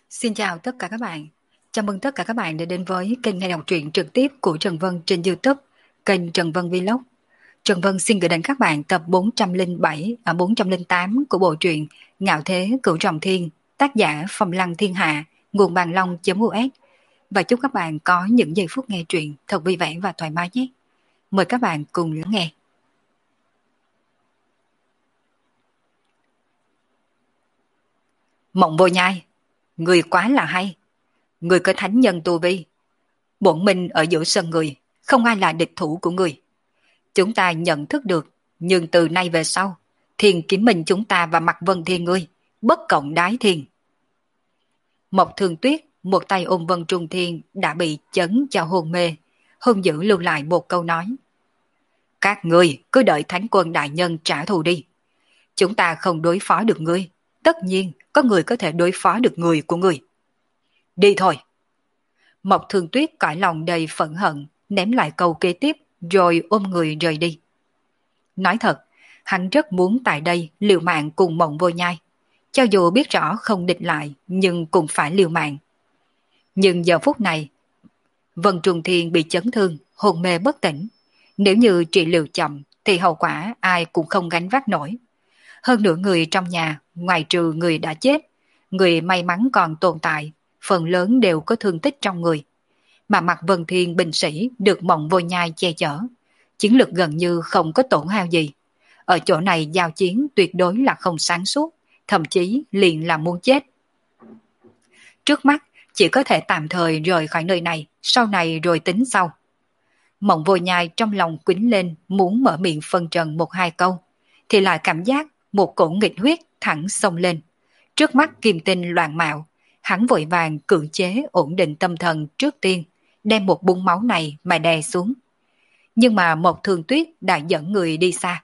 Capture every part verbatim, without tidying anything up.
Xin chào tất cả các bạn. Chào mừng tất cả các bạn đã đến với kênh nghe đọc truyện trực tiếp của Trần Vân trên YouTube, kênh Trần Vân Vlog. Trần Vân xin gửi đến các bạn tập bốn trăm lẻ bảy ở bốn trăm lẻ tám của bộ truyện Ngạo Thế Cửu Trọng Thiên, tác giả Phong Lăng Thiên Hạ, nguồn bàn long.us. Và chúc các bạn có những giây phút nghe truyện thật vui vẻ và thoải mái nhé. Mời các bạn cùng lắng nghe. Mộng Vô Nhai, người quá là hay. Người có thánh nhân tu vi, bổn minh ở giữa sân người, không ai là địch thủ của người. Chúng ta nhận thức được, nhưng từ nay về sau, thiền kiếm minh chúng ta và mặt Vân Thiên ngươi, bất cộng đái thiên. Mộc Thường Tuyết, một tay ôm Vân Trung Thiên đã bị chấn cho hôn mê, hung dữ lưu lại một câu nói. Các ngươi cứ đợi thánh quân đại nhân trả thù đi. Chúng ta không đối phó được ngươi, tất nhiên có người có thể đối phó được người của ngươi. Đi thôi. Mộc Thường Tuyết cõi lòng đầy phẫn hận, ném lại câu kế tiếp, rồi ôm người rời đi. Nói thật, hắn rất muốn tại đây liều mạng cùng Mộng Vô Nhai. Cho dù biết rõ không địch lại, nhưng cũng phải liều mạng. Nhưng giờ phút này, Vân Trung Thiên bị chấn thương, hôn mê bất tỉnh. Nếu như trị liệu chậm, thì hậu quả ai cũng không gánh vác nổi. Hơn nữa người trong nhà, ngoài trừ người đã chết, người may mắn còn tồn tại, phần lớn đều có thương tích trong người. Mà mặt Vân Thiên binh sĩ được Mộng Vô Nhai che chở, chiến lực gần như không có tổn hao gì. Ở chỗ này giao chiến tuyệt đối là không sáng suốt, thậm chí liền là muốn chết. Trước mắt chỉ có thể tạm thời rời khỏi nơi này, sau này rồi tính sau. Mộng Vô Nhai trong lòng quýnh lên muốn mở miệng phân trần một hai câu, thì lại cảm giác một cổ nghịch huyết thẳng xông lên. Trước mắt kim tinh loạn mạo, hắn vội vàng cưỡng chế ổn định tâm thần trước tiên, đem một búng máu này mà đè xuống. Nhưng mà Mộc Thường Tuyết đã dẫn người đi xa.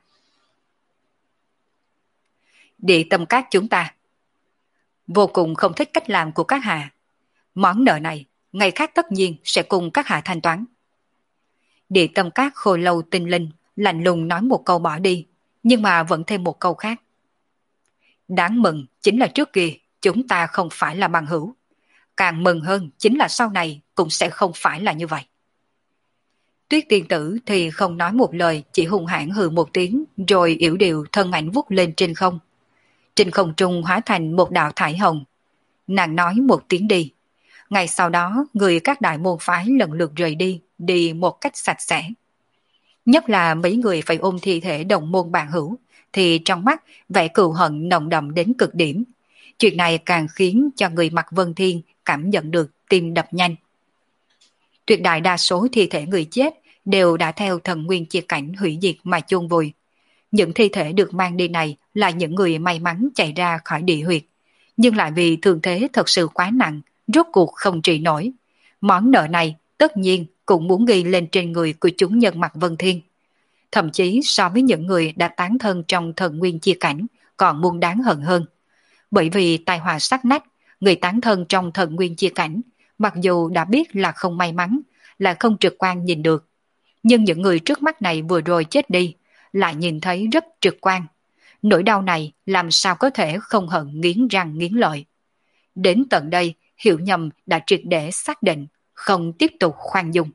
Địa tâm các chúng ta vô cùng không thích cách làm của các hạ. Món nợ này, ngày khác tất nhiên sẽ cùng các hạ thanh toán. Địa tâm các khô lâu tinh linh, lạnh lùng nói một câu bỏ đi, nhưng mà vẫn thêm một câu khác. Đáng mừng chính là trước kia chúng ta không phải là bằng hữu. Càng mừng hơn chính là sau này cũng sẽ không phải là như vậy. Tuyết tiên tử thì không nói một lời, chỉ hung hãn hừ một tiếng, rồi yểu điệu thân ảnh vút lên trên không. Trên không trung hóa thành một đạo thải hồng. Nàng nói một tiếng đi. Ngay sau đó, người các đại môn phái lần lượt rời đi, đi một cách sạch sẽ. Nhất là mấy người phải ôm thi thể đồng môn bạn hữu, thì trong mắt vẻ cừu hận nồng đậm đến cực điểm. Chuyện này càng khiến cho người mặc Vân Thiên cảm nhận được tim đập nhanh. Tuyệt đại đa số thi thể người chết đều đã theo thần nguyên chia cảnh hủy diệt mà chôn vùi. Những thi thể được mang đi này là những người may mắn chạy ra khỏi địa huyệt, nhưng lại vì thương thế thật sự quá nặng, rốt cuộc không trị nổi. Món nợ này tất nhiên cũng muốn ghi lên trên người của chúng nhân mặc Vân Thiên. Thậm chí so với những người đã tán thân trong thần nguyên chia cảnh còn muốn đáng hận hơn. Bởi vì tai họa sát nách, người tán thân trong thần nguyên chia cảnh, mặc dù đã biết là không may mắn, là không trực quan nhìn được. Nhưng những người trước mắt này vừa rồi chết đi, lại nhìn thấy rất trực quan. Nỗi đau này làm sao có thể không hận nghiến răng nghiến lợi. Đến tận đây, hiểu nhầm đã triệt để xác định, không tiếp tục khoan dung.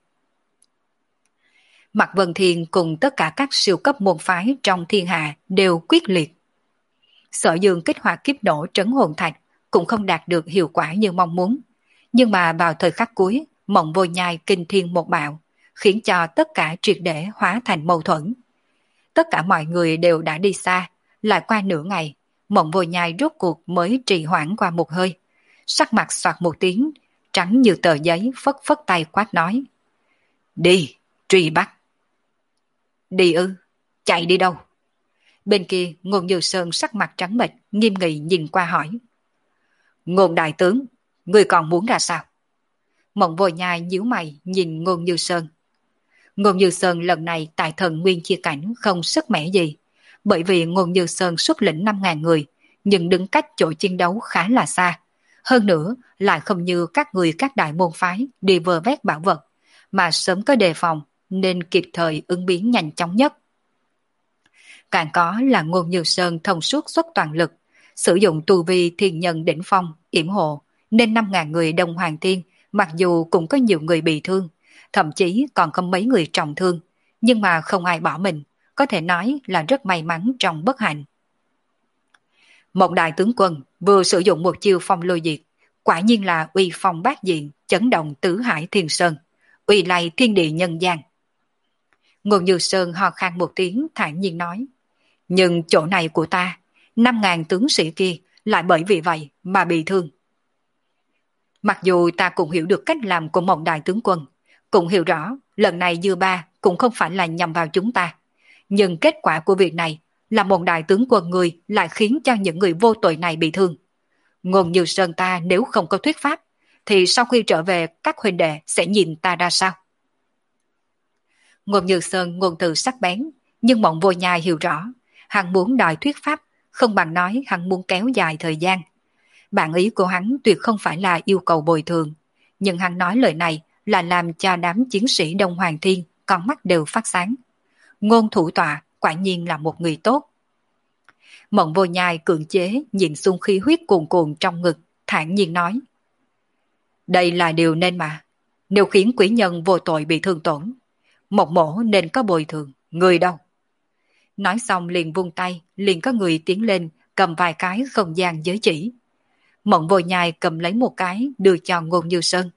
Mạc Vân Thiên cùng tất cả các siêu cấp môn phái trong thiên hạ đều quyết liệt. Sở Dương kích hoạt kiếp nổ trấn hồn thạch cũng không đạt được hiệu quả như mong muốn. Nhưng mà vào thời khắc cuối, Mộng Vô Nhai kinh thiên một bạo, khiến cho tất cả triệt để hóa thành mâu thuẫn. Tất cả mọi người đều đã đi xa, lại qua nửa ngày, Mộng Vô Nhai rốt cuộc mới trì hoãn qua một hơi. Sắc mặt soạt một tiếng, trắng như tờ giấy phất phất tay quát nói. Đi, truy bắt. Đi ư, chạy đi đâu? Bên kia Ngôn Như Sơn sắc mặt trắng bệch, nghiêm nghị nhìn qua hỏi. Ngôn đại tướng, ngươi còn muốn ra sao? Mộng Vô Nhai nhíu mày nhìn Ngôn Như Sơn. Ngôn Như Sơn lần này tại thần nguyên chia cảnh không sức mẻ gì, bởi vì Ngôn Như Sơn xuất lĩnh năm ngàn người, nhưng đứng cách chỗ chiến đấu khá là xa. Hơn nữa lại không như các người các đại môn phái đi vơ vét bảo vật, mà sớm có đề phòng nên kịp thời ứng biến nhanh chóng nhất. Càng có là Ngôn Như Sơn thông suốt xuất toàn lực, sử dụng tu vi thiên nhân đỉnh phong, yểm hộ, nên năm ngàn người Đông Hoàng Thiên mặc dù cũng có nhiều người bị thương, thậm chí còn có mấy người trọng thương, nhưng mà không ai bỏ mình, có thể nói là rất may mắn trong bất hạnh. Một đại tướng quân vừa sử dụng một chiêu phong lôi diệt, quả nhiên là uy phong bát diện, chấn động tứ hải thiên sơn, uy lay thiên địa nhân gian. Ngôn Như Sơn ho khan một tiếng thản nhiên nói, nhưng chỗ này của ta, năm ngàn tướng sĩ kia lại bởi vì vậy mà bị thương. Mặc dù ta cũng hiểu được cách làm của một đại tướng quân, cũng hiểu rõ lần này dư ba cũng không phải là nhằm vào chúng ta, nhưng kết quả của việc này là một đại tướng quân người lại khiến cho những người vô tội này bị thương. Ngôn Như Sơn ta nếu không có thuyết pháp, thì sau khi trở về các huynh đệ sẽ nhìn ta ra sao? Ngôn Như Sơn ngôn từ sắc bén, nhưng Mộng Vô Nhai hiểu rõ, hắn muốn đòi thuyết pháp, không bằng nói hắn muốn kéo dài thời gian. Bản ý của hắn tuyệt không phải là yêu cầu bồi thường, nhưng hắn nói lời này là làm cho đám chiến sĩ Đông Hoàng Thiên con mắt đều phát sáng. Ngôn thủ tọa quả nhiên là một người tốt. Mộng Vô Nhai cưỡng chế nhìn xung khí huyết cuồn cuộn trong ngực, thản nhiên nói, đây là điều nên mà, nếu khiến quý nhân vô tội bị thương tổn, một mổ nên có bồi thường, người đâu? Nói xong liền vung tay, liền có người tiến lên cầm vài cái không gian giới chỉ. Mộng Vô Nhai cầm lấy một cái đưa cho Ngôn Như Sơn.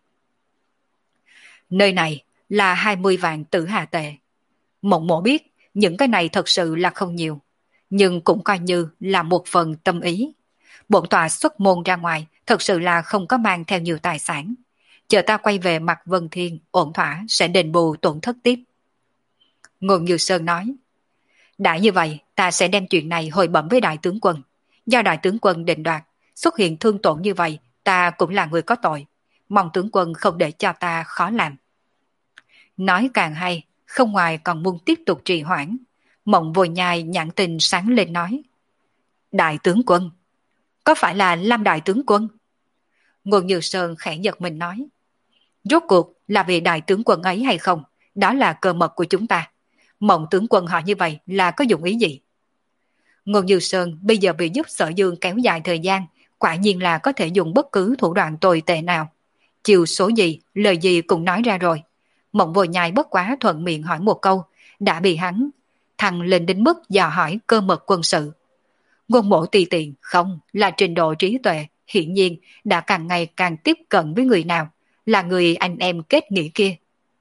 Nơi này là hai mươi vạn tử hà tệ. Mộng mổ biết những cái này thật sự là không nhiều, nhưng cũng coi như là một phần tâm ý. Bổn tọa xuất môn ra ngoài thật sự là không có mang theo nhiều tài sản. Chờ ta quay về mặt Vân Thiên ổn thỏa sẽ đền bù tổn thất tiếp. Ngôn Như Sơn nói, đã như vậy ta sẽ đem chuyện này hồi bẩm với đại tướng quân. Do đại tướng quân định đoạt, xuất hiện thương tổn như vậy ta cũng là người có tội. Mong tướng quân không để cho ta khó làm. Nói càng hay, không ngoài còn muốn tiếp tục trì hoãn. Mộng Vô Nhai nhãn tình sáng lên nói, đại tướng quân, có phải là Lam đại tướng quân? Ngôn Như Sơn khẽ giật mình nói, rốt cuộc là vì đại tướng quân ấy hay không, đó là cơ mật của chúng ta. Mộng tướng quân họ như vậy là có dụng ý gì? Ngôn Như Sơn bây giờ bị giúp Sở Dương kéo dài thời gian, quả nhiên là có thể dùng bất cứ thủ đoạn tồi tệ nào. Chiều số gì, lời gì cũng nói ra rồi. Mộng Vô Nhai bất quá thuận miệng hỏi một câu, đã bị hắn thăng lên đến mức dò hỏi cơ mật quân sự. Ngôn mộ tùy tiện không là trình độ trí tuệ, hiển nhiên đã càng ngày càng tiếp cận với người nào, là người anh em kết nghĩa kia.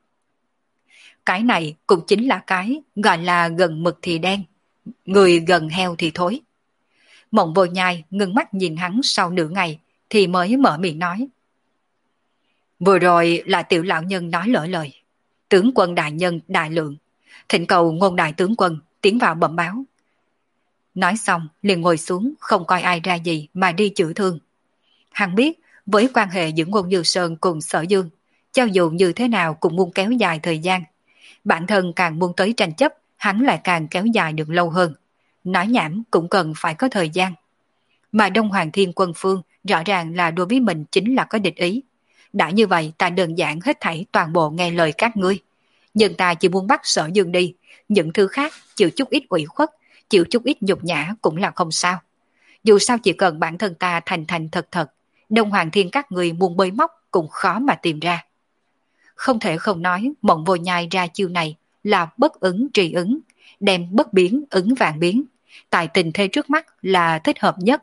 Cái này cũng chính là cái gọi là gần mực thì đen, người gần heo thì thối. Mộng Vô Nhai ngưng mắt nhìn hắn sau nửa ngày thì mới mở miệng nói, vừa rồi là tiểu lão nhân nói lỡ lời. Tướng quân đại nhân đại lượng, thỉnh cầu Ngôn đại tướng quân tiến vào bẩm báo. Nói xong liền ngồi xuống không coi ai ra gì mà đi chữa thương. Hắn biết với quan hệ giữa Ngôn Như Sơn cùng Sở Dương, cho dù như thế nào cũng muốn kéo dài thời gian. Bản thân càng muốn tới tranh chấp, hắn lại càng kéo dài được lâu hơn. Nói nhảm cũng cần phải có thời gian. Mà Đông Hoàng Thiên Quân Phương rõ ràng là đối với mình chính là có địch ý. Đã như vậy ta đơn giản hết thảy toàn bộ nghe lời các ngươi. Nhưng ta chỉ muốn bắt Sở Dương đi, những thứ khác chịu chút ít ủy khuất, chịu chút ít nhục nhã cũng là không sao. Dù sao chỉ cần bản thân ta thành thành thật thật, Đông Hoàng Thiên các người muốn bơi móc cũng khó mà tìm ra. Không thể không nói Mộng Vô Nhai ra chiêu này là bất ứng trì ứng, đem bất biến ứng vạn biến, tại tình thế trước mắt là thích hợp nhất.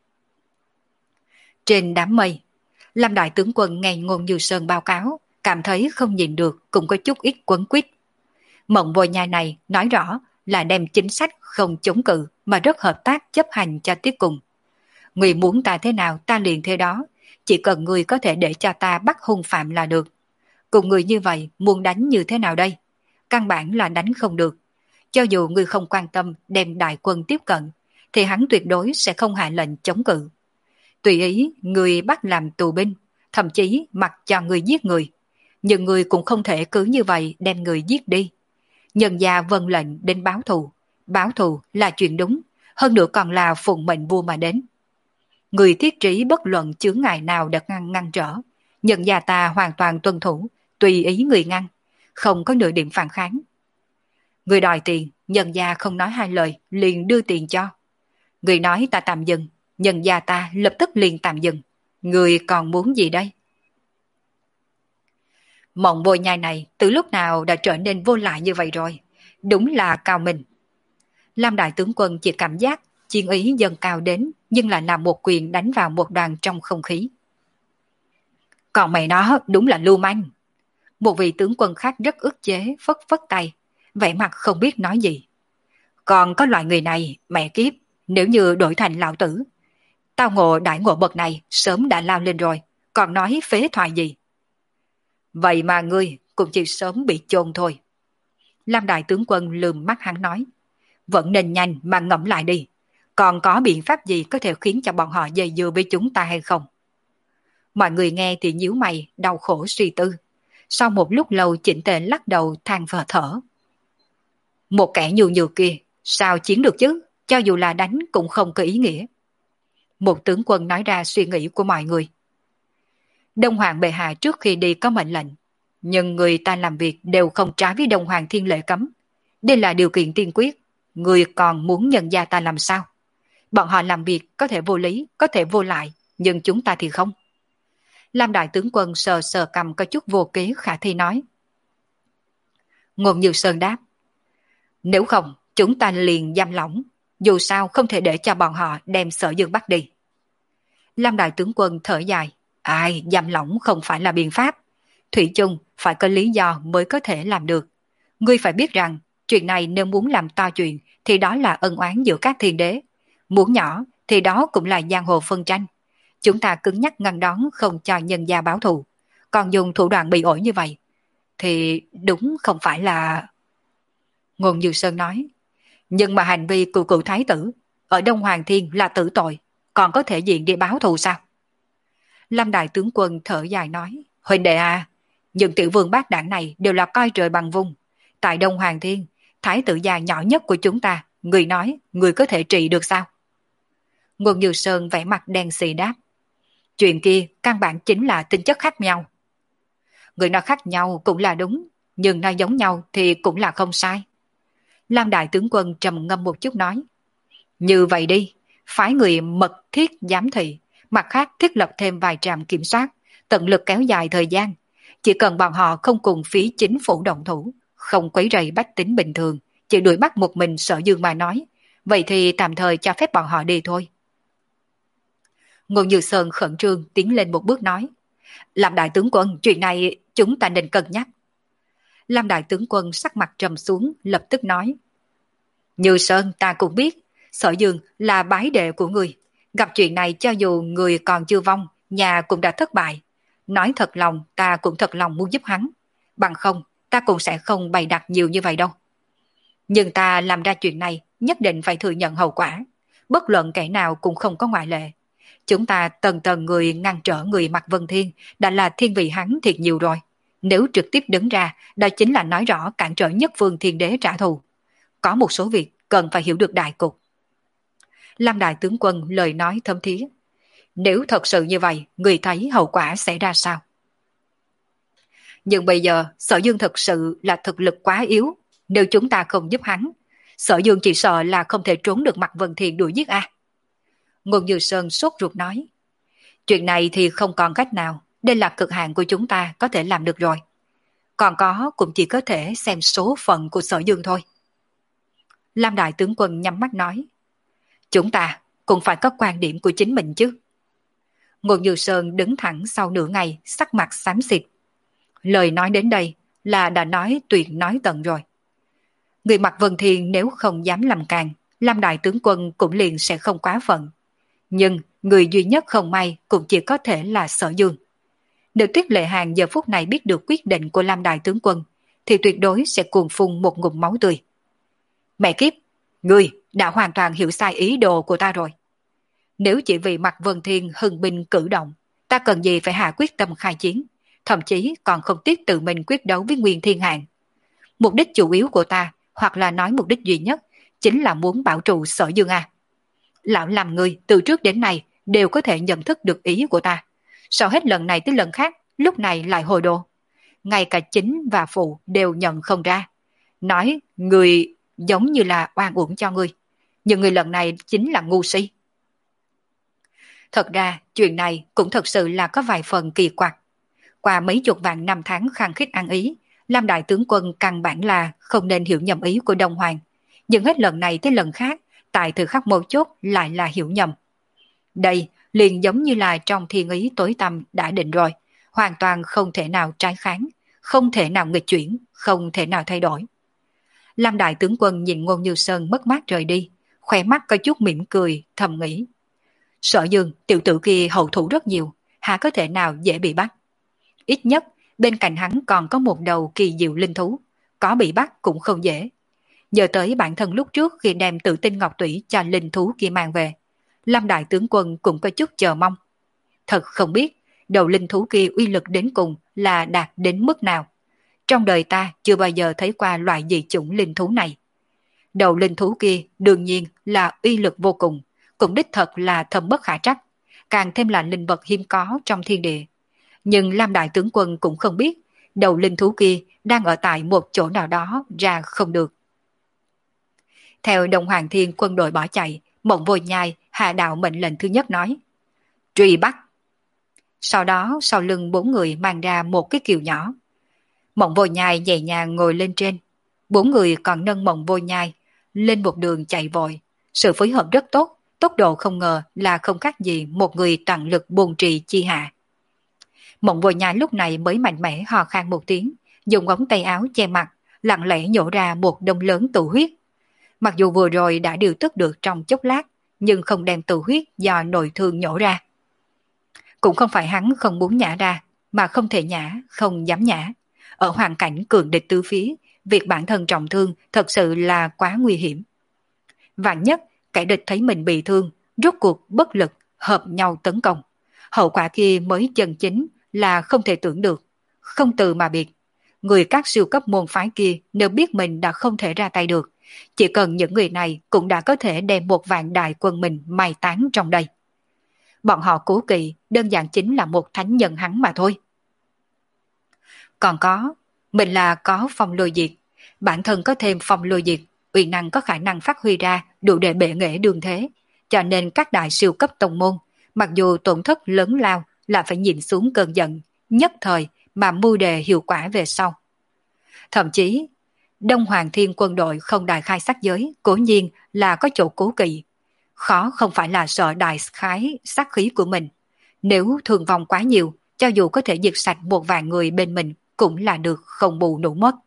Trên đám mây, Lâm đại tướng quân nghe Ngôn Như Sơn báo cáo, cảm thấy không nhìn được cũng có chút ít quấn quýt. Mộng Vô Nhai này nói rõ là đem chính sách không chống cự mà rất hợp tác chấp hành cho tiếp cùng. Người muốn ta thế nào ta liền thế đó, chỉ cần người có thể để cho ta bắt hung phạm là được. Cùng người như vậy muốn đánh như thế nào đây? Căn bản là đánh không được. Cho dù người không quan tâm đem đại quân tiếp cận, thì hắn tuyệt đối sẽ không hạ lệnh chống cự. Tùy ý người bắt làm tù binh, thậm chí mặc cho người giết người. Nhưng người cũng không thể cứ như vậy đem người giết đi. Nhân gia vâng lệnh đến báo thù. Báo thù là chuyện đúng, hơn nữa còn là phụng mệnh vua mà đến. Người thiết trí bất luận chướng ngại nào được ngăn ngăn trở. Nhân gia ta hoàn toàn tuân thủ, tùy ý người ngăn, không có nửa điểm phản kháng. Người đòi tiền, nhân gia không nói hai lời, liền đưa tiền cho. Người nói ta tạm dừng, nhân gia ta lập tức liền tạm dừng. Người còn muốn gì đây? Mộng bồi nhai này từ lúc nào đã trở nên vô lại như vậy rồi. Đúng là cao minh. Lam đại tướng quân chỉ cảm giác chiến ý dần cao đến, nhưng lại là một quyền đánh vào một đoàn trong không khí. Còn mày nó đúng là lưu manh. Một vị tướng quân khác rất ức chế, phất phất tay, vẻ mặt không biết nói gì. Còn có loại người này, mẹ kiếp, nếu như đổi thành lão tử, tao ngộ đại ngộ bậc này sớm đã lao lên rồi, còn nói phế thoại gì. Vậy mà ngươi cũng chỉ sớm bị chôn thôi. Lam đại tướng quân lườm mắt hắn nói, vẫn nên nhanh mà ngẫm lại đi, còn có biện pháp gì có thể khiến cho bọn họ dây dưa với chúng ta hay không? Mọi người nghe thì nhíu mày, đau khổ suy tư. Sau một lúc lâu chỉnh tề lắc đầu than vờ thở. Một kẻ nhu nhược kia, sao chiến được chứ, cho dù là đánh cũng không có ý nghĩa. Một tướng quân nói ra suy nghĩ của mọi người. Đông Hoàng bệ hạ trước khi đi có mệnh lệnh, nhưng người ta làm việc đều không trái với Đông Hoàng thiên lệ cấm. Đây là điều kiện tiên quyết, người còn muốn nhận gia ta làm sao? Bọn họ làm việc có thể vô lý, có thể vô lại, nhưng chúng ta thì không. Lam đại tướng quân sờ sờ cầm có chút vô kế khả thi nói. Ngôn Như Sơn đáp, nếu không chúng ta liền giam lỏng, dù sao không thể để cho bọn họ đem Sở Dương bắt đi. Lam đại tướng quân thở dài, ai giam lỏng không phải là biện pháp, thủy chung phải có lý do mới có thể làm được. Ngươi phải biết rằng chuyện này nếu muốn làm to chuyện thì đó là ân oán giữa các thiên đế, muốn nhỏ thì đó cũng là giang hồ phân tranh. Chúng ta cứng nhắc ngăn đón không cho nhân gia báo thù, còn dùng thủ đoạn bị ổi như vậy thì đúng không phải là... Ngôn Như Sơn nói, nhưng mà hành vi của cựu thái tử ở Đông Hoàng Thiên là tử tội, còn có thể diện đi báo thù sao? Lâm đại tướng quân thở dài nói, huynh đệ à, những tiểu vương bát đảng này đều là coi trời bằng vung. Tại Đông Hoàng Thiên, thái tử già nhỏ nhất của chúng ta, người nói người có thể trị được sao? Ngôn Như Sơn vẻ mặt đen xì đáp, chuyện kia căn bản chính là tính chất khác nhau. Người nói khác nhau cũng là đúng, nhưng nói giống nhau thì cũng là không sai. Lam đại tướng quân trầm ngâm một chút nói, như vậy đi, phái người mật thiết giám thị, mặt khác thiết lập thêm vài trạm kiểm soát, tận lực kéo dài thời gian. Chỉ cần bọn họ không cùng phía chính phủ động thủ, không quấy rầy bách tính bình thường, chỉ đuổi bắt một mình Sở Dương mà nói, vậy thì tạm thời cho phép bọn họ đi thôi. Ngôn Như Sơn khẩn trương tiến lên một bước nói, Lam đại tướng quân, chuyện này chúng ta nên cân nhắc. Lam đại tướng quân sắc mặt trầm xuống, lập tức nói, Như Sơn ta cũng biết, Sở Dương là bái đệ của người, gặp chuyện này cho dù người còn chưa vong, nhà cũng đã thất bại. Nói thật lòng ta cũng thật lòng muốn giúp hắn, bằng không ta cũng sẽ không bày đặt nhiều như vậy đâu. Nhưng ta làm ra chuyện này nhất định phải thừa nhận hậu quả, bất luận kẻ nào cũng không có ngoại lệ. Chúng ta tần tần người ngăn trở người Mạc Vân Thiên đã là thiên vị hắn thiệt nhiều rồi. Nếu trực tiếp đứng ra, đó chính là nói rõ cản trở nhất phương thiên đế trả thù. Có một số việc cần phải hiểu được đại cục. Lam đại tướng quân lời nói thâm thía. Nếu thật sự như vậy, người thấy hậu quả sẽ ra sao? Nhưng bây giờ, Sở Dương thật sự là thực lực quá yếu. Nếu chúng ta không giúp hắn, Sở Dương chỉ sợ là không thể trốn được Mạc Vân Thiên đuổi giết a. Ngôn Như Sơn sốt ruột nói, chuyện này thì không còn cách nào, đây là cực hạn của chúng ta có thể làm được rồi. Còn có cũng chỉ có thể xem số phận của Sở Dương thôi. Lam đại tướng quân nhắm mắt nói, chúng ta cũng phải có quan điểm của chính mình chứ. Ngôn Như Sơn đứng thẳng sau nửa ngày, sắc mặt xám xịt. Lời nói đến đây là đã nói tuyệt nói tận rồi. Người Mạc Vân Thiên nếu không dám làm càng, Lam đại tướng quân cũng liền sẽ không quá phận. Nhưng người duy nhất không may cũng chỉ có thể là Sở Dương. Nếu Tuyết Lệ Hàng giờ phút này biết được quyết định của Lam đại tướng quân, thì tuyệt đối sẽ cuồng phun một ngụm máu tươi. Mẹ kiếp, ngươi đã hoàn toàn hiểu sai ý đồ của ta rồi. Nếu chỉ vì Mạc Vân Thiên hưng binh cử động, ta cần gì phải hạ quyết tâm khai chiến, thậm chí còn không tiếc tự mình quyết đấu với Nguyên Thiên Hạng. Mục đích chủ yếu của ta, hoặc là nói mục đích duy nhất, chính là muốn bảo trụ Sở Dương A. Lão làm người từ trước đến nay đều có thể nhận thức được ý của ta. Sao hết lần này tới lần khác, lúc này lại hồi đồ. Ngay cả chính và phụ đều nhận không ra. Nói người giống như là oan uổng cho ngươi. Nhưng người lần này chính là ngu si. Thật ra, chuyện này cũng thật sự là có vài phần kỳ quặc. Qua mấy chục vạn năm tháng khăng khít ăn ý, Lam Đại Tướng Quân căn bản là không nên hiểu nhầm ý của Đông Hoàng. Nhưng hết lần này tới lần khác, tại thời khắc mấu chốt lại là hiểu nhầm. Đây liền giống như là trong thiên ý tối tăm đã định rồi, hoàn toàn không thể nào trái kháng, không thể nào nghịch chuyển, không thể nào thay đổi. Lam Đại Tướng Quân nhìn Ngôn Như Sơn mất mát rời đi, khỏe mắt có chút mỉm cười, thầm nghĩ. Sở Dương, tiểu tử kia hậu thủ rất nhiều, há có thể nào dễ bị bắt. Ít nhất, bên cạnh hắn còn có một đầu kỳ diệu linh thú, có bị bắt cũng không dễ. Nhớ tới bản thân lúc trước khi đem tự tinh ngọc tủy cho linh thú kia mang về, Lâm Đại Tướng Quân cũng có chút chờ mong. Thật không biết, đầu linh thú kia uy lực đến cùng là đạt đến mức nào. Trong đời ta chưa bao giờ thấy qua loại dị chủng linh thú này. Đầu linh thú kia đương nhiên là uy lực vô cùng, cũng đích thật là thâm bất khả trắc, càng thêm là linh vật hiếm có trong thiên địa. Nhưng Lam Đại Tướng Quân cũng không biết, đầu linh thú kia đang ở tại một chỗ nào đó ra không được. Theo Đông Hoàng Thiên quân đội bỏ chạy, Mộng Vô Nhai hạ đạo mệnh lệnh thứ nhất nói. Truy bắt. Sau đó sau lưng bốn người mang ra một cái kiều nhỏ. Mộng Vô Nhai nhẹ nhàng ngồi lên trên. Bốn người còn nâng Mộng Vô Nhai lên một đường chạy vội. Sự phối hợp rất tốt, tốc độ không ngờ là không khác gì một người toàn lực buồn trì chi hạ. Mộng Vô Nhai lúc này mới mạnh mẽ hò khan một tiếng, dùng ống tay áo che mặt, lặng lẽ nhổ ra một đông lớn tụ huyết. Mặc dù vừa rồi đã điều tức được trong chốc lát, nhưng không đem tụ huyết do nội thương nhổ ra. Cũng không phải hắn không muốn nhả ra, mà không thể nhả, không dám nhả. Ở hoàn cảnh cường địch tứ phía, việc bản thân trọng thương thật sự là quá nguy hiểm. Vạn nhất, kẻ địch thấy mình bị thương, rốt cuộc bất lực, hợp nhau tấn công. Hậu quả kia mới chân chính là không thể tưởng được, không từ mà biệt. Người các siêu cấp môn phái kia nếu biết mình đã không thể ra tay được, chỉ cần những người này cũng đã có thể đem một vạn đại quân mình mai táng trong đây. Bọn họ cố kỵ đơn giản chính là một thánh nhân hắn mà thôi. Còn có, mình là có phong lôi diệt, bản thân có thêm phong lôi diệt, uy năng có khả năng phát huy ra đủ để bệ nghệ đường thế, cho nên các đại siêu cấp tông môn, mặc dù tổn thất lớn lao là phải nhìn xuống cơn giận, nhất thời mà mưu đề hiệu quả về sau. Thậm chí, Đông Hoàng Thiên quân đội không đại khai sát giới, cố nhiên là có chỗ cố kỵ. Khó không phải là sợ đại khái sát khí của mình. Nếu thương vong quá nhiều, cho dù có thể diệt sạch một vài người bên mình, cũng là được không bù nổi mất.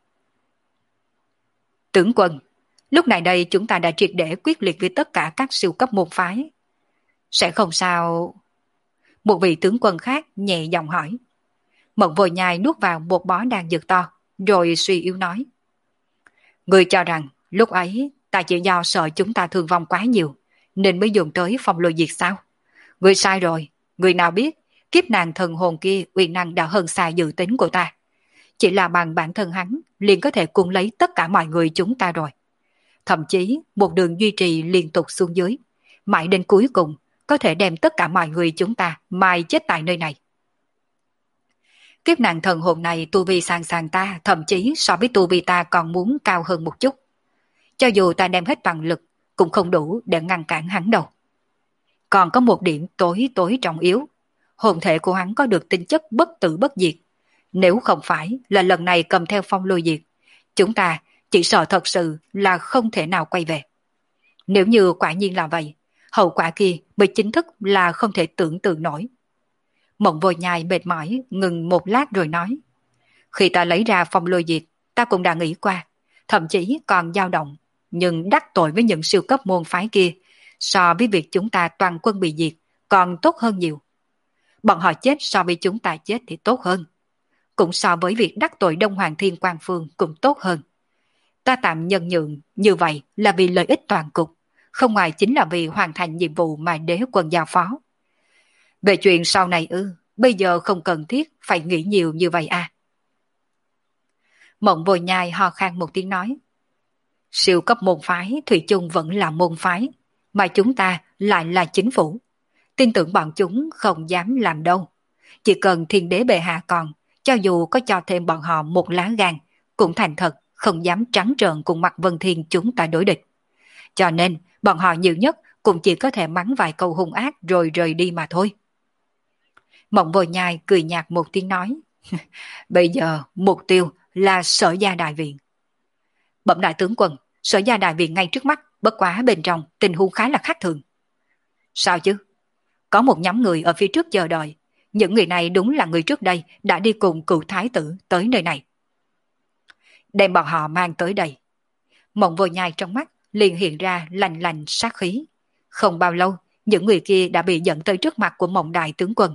Tướng quân, lúc này đây chúng ta đã triệt để quyết liệt với tất cả các siêu cấp môn phái. Sẽ không sao... Một vị tướng quân khác nhẹ giọng hỏi. Mộng Vô Nhai nuốt vào một bó đan dược to, rồi suy yếu nói. Người cho rằng lúc ấy ta chỉ do sợ chúng ta thương vong quá nhiều, nên mới dùng tới phong lôi diệt sao? Người sai rồi, người nào biết kiếp nàng thần hồn kia uy năng đã hơn xa dự tính của ta. Chỉ là bằng bản thân hắn liền có thể cuốn lấy tất cả mọi người chúng ta rồi. Thậm chí một đường duy trì liên tục xuống dưới, mãi đến cuối cùng có thể đem tất cả mọi người chúng ta mai chết tại nơi này. Kiếp nạn thần hồn này tu vi sàng sàng ta, thậm chí so với tu vi ta còn muốn cao hơn một chút. Cho dù ta đem hết toàn lực, cũng không đủ để ngăn cản hắn đâu. Còn có một điểm tối tối trọng yếu. Hồn thể của hắn có được tính chất bất tử bất diệt. Nếu không phải là lần này cầm theo phong lôi diệt, chúng ta chỉ sợ thật sự là không thể nào quay về. Nếu như quả nhiên là vậy, hậu quả kia mới chính thức là không thể tưởng tượng nổi. Mộng Vô Nhai mệt mỏi ngừng một lát rồi nói. Khi ta lấy ra phong lôi diệt, ta cũng đã nghĩ qua, thậm chí còn dao động, nhưng đắc tội với những siêu cấp môn phái kia, so với việc chúng ta toàn quân bị diệt, còn tốt hơn nhiều. Bọn họ chết so với chúng ta chết thì tốt hơn. Cũng so với việc đắc tội Đông Hoàng Thiên Quang Phương cũng tốt hơn. Ta tạm nhân nhượng như vậy là vì lợi ích toàn cục, không ngoài chính là vì hoàn thành nhiệm vụ mà đế quân giao phó. Về chuyện sau này ư, bây giờ không cần thiết phải nghĩ nhiều như vậy à. Mộng Vô Nhai ho khan một tiếng nói. Siêu cấp môn phái thủy chung vẫn là môn phái, mà chúng ta lại là chính phủ. Tin tưởng bọn chúng không dám làm đâu. Chỉ cần thiên đế bệ hạ còn, cho dù có cho thêm bọn họ một lá gan, cũng thành thật không dám trắng trợn cùng mặt Vân Thiên chúng ta đối địch. Cho nên bọn họ nhiều nhất cũng chỉ có thể mắng vài câu hung ác rồi rời đi mà thôi. Mộng Vô Nhai cười nhạt một tiếng nói, bây giờ mục tiêu là Sở Gia Đại Viện. Bẩm đại tướng quân, Sở Gia Đại Viện ngay trước mắt, bất quá bên trong tình huống khá là khác thường. Sao chứ? Có một nhóm người ở phía trước chờ đợi, những người này đúng là người trước đây đã đi cùng cựu thái tử tới nơi này. Đem bọn họ mang tới đây. Mộng Vô Nhai trong mắt liền hiện ra lạnh lạnh sát khí. Không bao lâu, những người kia đã bị dẫn tới trước mặt của Mộng đại tướng quân.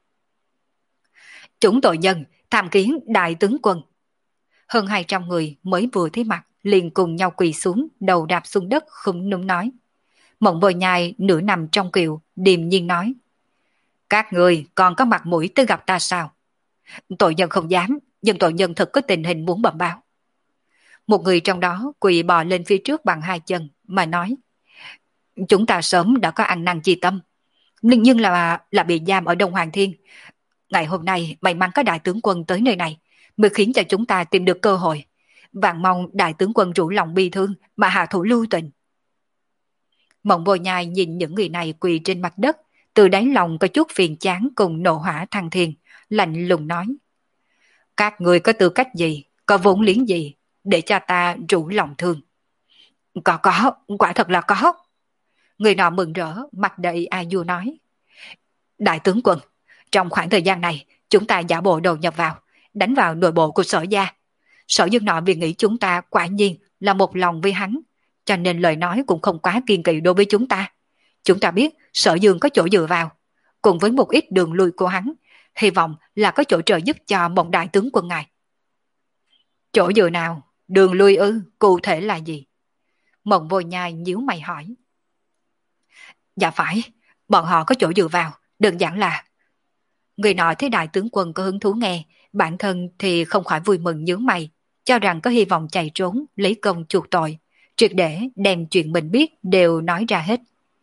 Chúng tội nhân tham kiến đại tướng quân. Hơn hai trăm người mới vừa thấy mặt liền cùng nhau quỳ xuống, đầu đạp xuống đất không núm nói. Mộng Vô Nhai nửa nằm trong kiệu, điềm nhiên nói, các người còn có mặt mũi tới gặp ta sao? Tội nhân không dám, nhưng tội nhân thật có tình hình muốn bẩm báo. Một người trong đó quỳ bò lên phía trước bằng hai chân mà nói, chúng ta sớm đã có ăn năn chi tâm, nhưng là là bị giam ở Đông Hoàng Thiên. Ngày hôm nay may mắn có đại tướng quân tới nơi này mới khiến cho chúng ta tìm được cơ hội. Vạn mong đại tướng quân rủ lòng bi thương mà hạ thủ lưu tình. Mộng Vô Nhai nhìn những người này quỳ trên mặt đất, từ đáy lòng có chút phiền chán cùng nộ hỏa thăng thiên, lạnh lùng nói, các người có tư cách gì, có vốn liếng gì để cho ta rủ lòng thương? Có có, quả thật là có. Người nọ mừng rỡ, mặt đầy a vua nói, đại tướng quân, trong khoảng thời gian này chúng ta giả bộ đầu nhập vào, đánh vào nội bộ của Sở Gia. Sở Dương nọ vì nghĩ chúng ta quả nhiên là một lòng với hắn, cho nên lời nói cũng không quá kiên kỵ đối với chúng ta. Chúng ta biết Sở Dương có chỗ dựa vào, cùng với một ít đường lui của hắn, hy vọng là có chỗ trợ giúp cho Mộng đại tướng quân ngài. Chỗ dựa nào? Đường lui ư? Cụ thể là gì? Mộng Vô Nhai nhíu mày hỏi. Dạ phải, bọn họ có chỗ dựa vào, đơn giản là... Người nọ thấy đại tướng quân có hứng thú nghe, bản thân thì không khỏi vui mừng nhướng mày, cho rằng có hy vọng chạy trốn, lấy công chuộc tội, triệt để đem chuyện mình biết đều nói ra hết.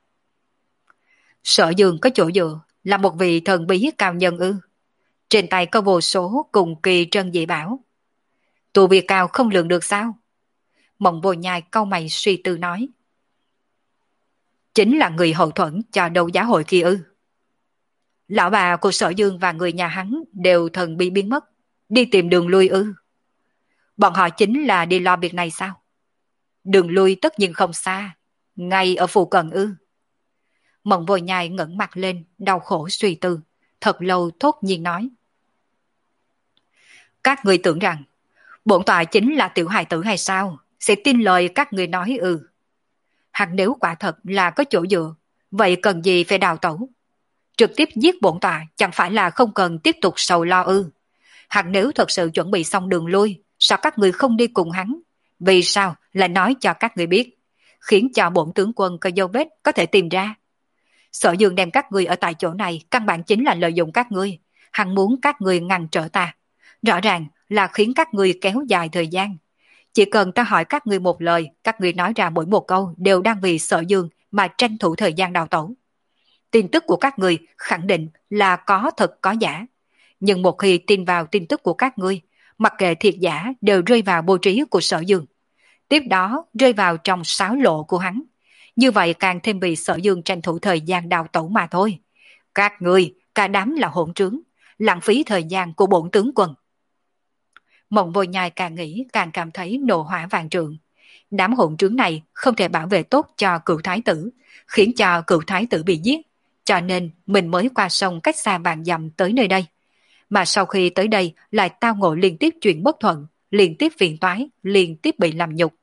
Sở Dương có chỗ dựa, là một vị thần bí cao nhân ư? Trên tay có vô số cùng kỳ trân dị bảo. Tu vi cao không lường được sao? Mộng Vô Nhai cau mày suy tư nói. Chính là người hậu thuẫn cho đấu giá hội kia ư? Lão bà của Sở Dương và người nhà hắn đều thần bí biến mất, đi tìm đường lui ư? Bọn họ chính là đi lo việc này sao? Đường lui tất nhiên không xa, ngay ở phụ cận ư? Mộng Vô Nhai ngẩng mặt lên, đau khổ suy tư, thật lâu thốt nhiên nói. Các người tưởng rằng bổn tọa chính là tiểu hài tử hay sao? Sẽ tin lời các người nói ư? Hắn nếu quả thật là có chỗ dựa, vậy cần gì phải đào tẩu? Trực tiếp giết bổn tọa chẳng phải là không cần tiếp tục sầu lo ư? Hắn nếu thật sự chuẩn bị xong đường lui, sao các người không đi cùng hắn? Vì sao lại nói cho các người biết, khiến cho bổn tướng quân có dấu vết có thể tìm ra? Sở Dương đem các người ở tại chỗ này căn bản chính là lợi dụng các ngươi, hắn muốn các người ngăn trở ta. Rõ ràng là khiến các người kéo dài thời gian. Chỉ cần ta hỏi các người một lời, các người nói ra mỗi một câu đều đang vì Sở Dương mà tranh thủ thời gian đào tẩu. Tin tức của các người khẳng định là có thật có giả. Nhưng một khi tin vào tin tức của các ngươi, mặc kệ thiệt giả đều rơi vào bố trí của Sở Dương. Tiếp đó rơi vào trong sáo lộ của hắn. Như vậy càng thêm bị Sở Dương tranh thủ thời gian đào tẩu mà thôi. Các ngươi, cả đám là hỗn trướng, lãng phí thời gian của bổn tướng quân. Mộng Vô Nhai càng nghĩ càng cảm thấy nộ hỏa vạn trượng. Đám hỗn trướng này không thể bảo vệ tốt cho cựu thái tử, khiến cho cựu thái tử bị giết, cho nên mình mới qua sông cách xa vạn dặm tới nơi đây. Mà sau khi tới đây lại tao ngộ liên tiếp chuyện bất thuận, liên tiếp phiền toái, liên tiếp bị làm nhục.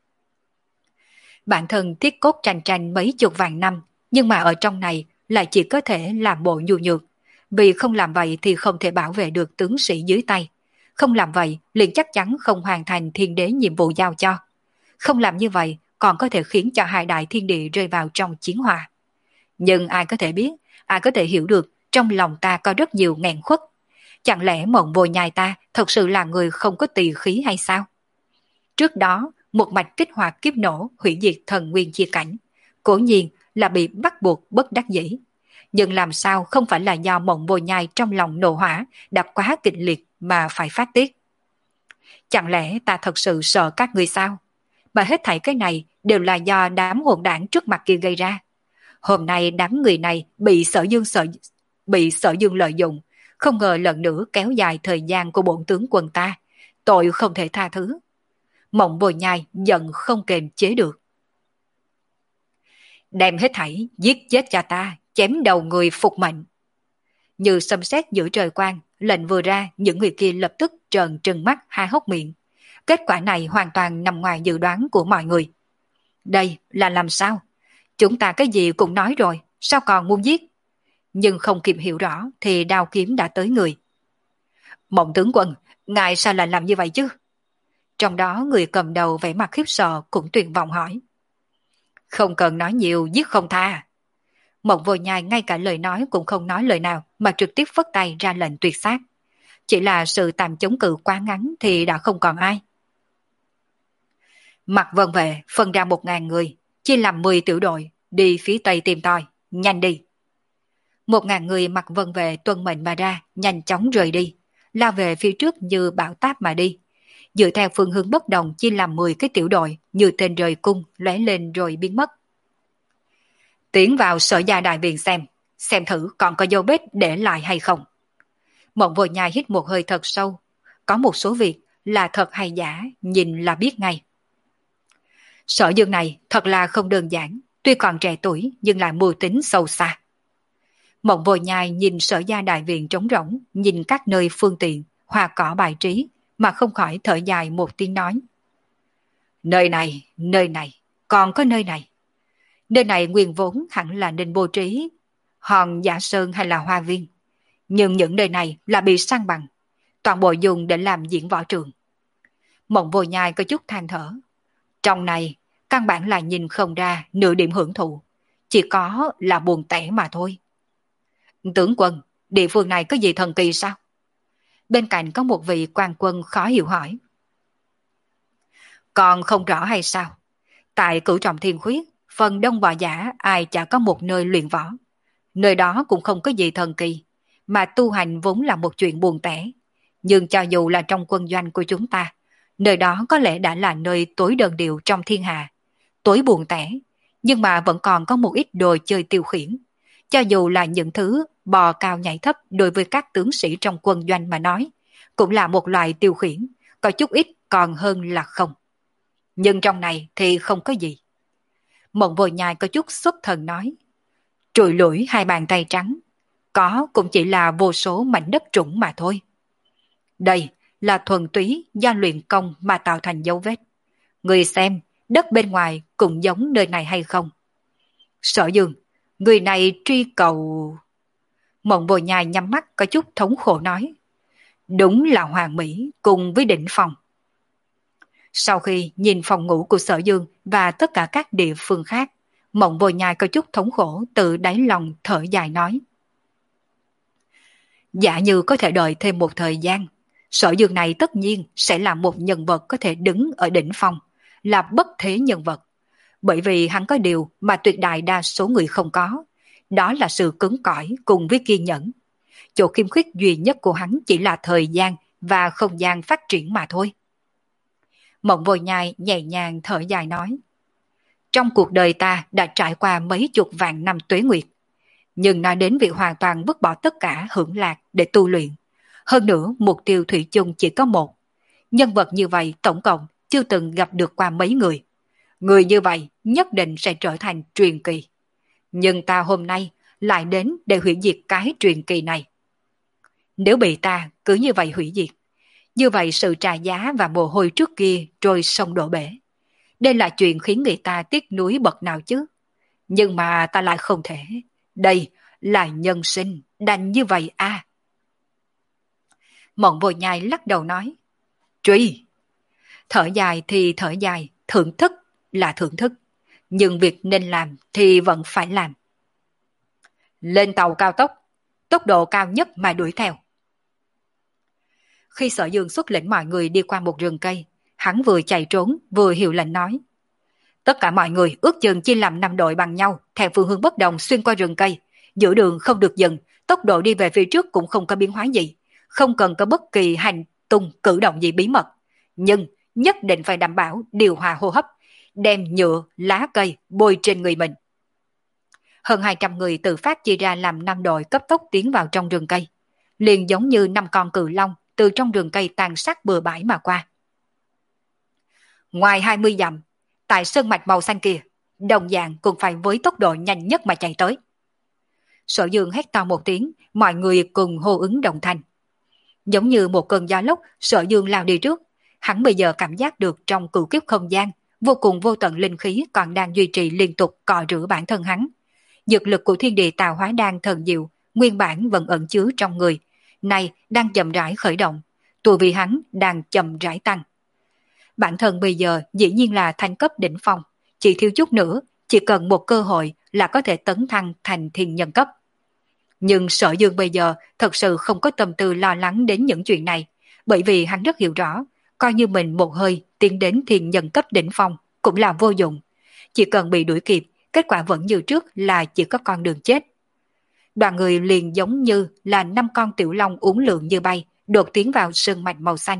Bản thân thiết cốt tranh tranh mấy chục vạn năm, nhưng mà ở trong này lại chỉ có thể làm bộ nhu nhược, vì không làm vậy thì không thể bảo vệ được tướng sĩ dưới tay. Không làm vậy liền chắc chắn không hoàn thành thiên đế nhiệm vụ giao cho. Không làm như vậy còn có thể khiến cho hai đại thiên địa rơi vào trong chiến hỏa. Nhưng ai có thể biết, ai có thể hiểu được trong lòng ta có rất nhiều nghẹn khuất. Chẳng lẽ Mộng Vô Nhai ta thật sự là người không có tỳ khí hay sao? Trước đó, một mạch kích hoạt kiếp nổ hủy diệt thần nguyên chia cảnh, cố nhiên là bị bắt buộc bất đắc dĩ. Nhưng làm sao không phải là do Mộng Vô Nhai trong lòng nổ hỏa đã quá kịch liệt mà phải phát tiết? Chẳng lẽ ta thật sự sợ các người sao? Mà hết thảy cái này đều là do đám hỗn đảng trước mặt kia gây ra. Hôm nay đám người này bị sở dương sợ, bị sở dương lợi dụng, không ngờ lần nữa kéo dài thời gian của bổn tướng quân ta, tội không thể tha thứ. Mộng Bồi Nhai giận không kềm chế được. Đem hết thảy, giết chết cha ta, chém đầu người phục mệnh. Như sấm sét giữa trời quang, lệnh vừa ra, những người kia lập tức trợn trừng mắt há hốc miệng. Kết quả này hoàn toàn nằm ngoài dự đoán của mọi người. Đây là làm sao? Chúng ta cái gì cũng nói rồi, sao còn muốn giết? Nhưng không kịp hiểu rõ thì đao kiếm đã tới người. Mộng tướng quân, ngài sao lại làm như vậy chứ? Trong đó người cầm đầu vẻ mặt khiếp sợ cũng tuyệt vọng hỏi. Không cần nói nhiều, giết không tha. Mộng Vô Nhai ngay cả lời nói cũng không nói lời nào mà trực tiếp phất tay ra lệnh tuyệt sát. Chỉ là sự tạm chống cự quá ngắn thì đã không còn ai. Mặt Vân Vệ phân ra một ngàn người, chia làm mười tiểu đội, đi phía tây tìm tòi, nhanh đi. Một ngàn người mặc Vân Vệ tuân mệnh mà ra, nhanh chóng rời đi, lao về phía trước như bão táp mà đi. Dựa theo phương hướng bất đồng chia làm mười cái tiểu đội, như tên rời cung, lóe lên rồi biến mất. Tiến vào Sở Gia đại viện xem, xem thử còn có dấu vết để lại hay không. Mộng Vô Nhai hít một hơi thật sâu, có một số việc là thật hay giả, nhìn là biết ngay. Sở Dương này thật là không đơn giản, tuy còn trẻ tuổi nhưng lại mưu tính sâu xa. Mộng Vô Nhai nhìn Sở Gia đại viện trống rỗng, nhìn các nơi phương tiện, hoa cỏ bài trí, mà không khỏi thở dài một tiếng nói. Nơi này, nơi này, còn có nơi này. Nơi này nguyên vốn hẳn là nên bố trí hòn giả sơn hay là hoa viên. Nhưng những nơi này là bị san bằng, toàn bộ dùng để làm diễn võ trường. Mộng Vô Nhai có chút than thở. Trong này, căn bản là nhìn không ra nửa điểm hưởng thụ, chỉ có là buồn tẻ mà thôi. Tướng quân, địa phương này có gì thần kỳ sao? Bên cạnh có một vị quan quân khó hiểu hỏi. Còn không rõ hay sao? Tại Cửu Trọng Thiên Khuyết, phần đông võ giả ai chả có một nơi luyện võ. Nơi đó cũng không có gì thần kỳ, mà tu hành vốn là một chuyện buồn tẻ. Nhưng cho dù là trong quân doanh của chúng ta, nơi đó có lẽ đã là nơi tối đơn điệu trong thiên hạ, tối buồn tẻ, nhưng mà vẫn còn có một ít đồ chơi tiêu khiển. Cho dù là những thứ bò cao nhảy thấp đối với các tướng sĩ trong quân doanh mà nói, cũng là một loại tiêu khiển, có chút ít còn hơn là không. Nhưng trong này thì không có gì. Mộng Vô Nhai có chút xuất thần nói. Trụi lủi hai bàn tay trắng, có cũng chỉ là vô số mảnh đất trũng mà thôi. Đây là thuần túy do luyện công mà tạo thành dấu vết. Người xem, đất bên ngoài cũng giống nơi này hay không? Sở Dương, người này truy cầu... Mộng Vô Nhai nhắm mắt có chút thống khổ nói. Đúng là hoàn mỹ cùng với đỉnh phòng. Sau khi nhìn phòng ngủ của Sở Dương và tất cả các địa phương khác, Mộng Vô Nhai có chút thống khổ từ đáy lòng thở dài nói. Giả như có thể đợi thêm một thời gian, Sở Dương này tất nhiên sẽ là một nhân vật có thể đứng ở đỉnh phong, là bất thế nhân vật. Bởi vì hắn có điều mà tuyệt đại đa số người không có, đó là sự cứng cỏi cùng với kiên nhẫn. Chỗ khiếm khuyết duy nhất của hắn chỉ là thời gian và không gian phát triển mà thôi. Mộng Vô Nhai nhẹ nhàng thở dài nói. Trong cuộc đời ta đã trải qua mấy chục vạn năm tuế nguyệt, nhưng nói đến việc hoàn toàn vứt bỏ tất cả hưởng lạc để tu luyện. Hơn nữa mục tiêu thủy chung chỉ có một. Nhân vật như vậy tổng cộng chưa từng gặp được qua mấy người. Người như vậy nhất định sẽ trở thành truyền kỳ. Nhưng ta hôm nay lại đến để hủy diệt cái truyền kỳ này. Nếu bị ta cứ như vậy hủy diệt, như vậy sự trả giá và mồ hôi trước kia trôi sông đổ bể. Đây là chuyện khiến người ta tiếc nuối bậc nào chứ. Nhưng mà ta lại không thể. Đây là nhân sinh, đành như vậy à. Mộng Vô Nhai lắc đầu nói. Truy! Thở dài thì thở dài, thưởng thức là thưởng thức. Nhưng việc nên làm thì vẫn phải làm. Lên tàu cao tốc, tốc độ cao nhất mà đuổi theo. Khi Sở Dương xuất lĩnh mọi người đi qua một rừng cây, hắn vừa chạy trốn vừa hiệu lệnh nói. Tất cả mọi người ước chừng chia làm năm đội bằng nhau, theo phương hướng bất đồng xuyên qua rừng cây. Giữa đường không được dừng, tốc độ đi về phía trước cũng không có biến hóa gì. Không cần có bất kỳ hành tung cử động gì bí mật. Nhưng nhất định phải đảm bảo điều hòa hô hấp, đem nhựa, lá cây bôi trên người mình. Hơn hai trăm người tự phát chia ra làm năm đội cấp tốc tiến vào trong rừng cây. Liền giống như năm con cự long từ trong rừng cây tàn sát bừa bãi mà qua. Ngoài hai mươi dặm, tại sơn mạch màu xanh kia, đồng dạng cũng phải với tốc độ nhanh nhất mà chạy tới. Sở Dương hét to một tiếng, mọi người cùng hô ứng đồng thanh. Giống như một cơn gió lốc, Sở Dương lao đi trước. Hắn bây giờ cảm giác được trong cửu kiếp không gian, vô cùng vô tận linh khí còn đang duy trì liên tục cọ rửa bản thân hắn. Dược lực của thiên địa tạo hóa đan thần diệu, nguyên bản vẫn ẩn chứa trong người, nay đang chậm rãi khởi động, tu vi hắn đang chậm rãi tăng. Bản thân bây giờ dĩ nhiên là thanh cấp đỉnh phong, chỉ thiếu chút nữa, chỉ cần một cơ hội là có thể tấn thăng thành thiên nhân cấp. Nhưng Sở Dương bây giờ thật sự không có tâm tư lo lắng đến những chuyện này, bởi vì hắn rất hiểu rõ, coi như mình một hơi tiến đến thiên nhân cấp đỉnh phong cũng là vô dụng. Chỉ cần bị đuổi kịp, kết quả vẫn như trước là chỉ có con đường chết. Đoàn người liền giống như là năm con tiểu long uốn lượn như bay, đột tiến vào sơn mạch màu xanh.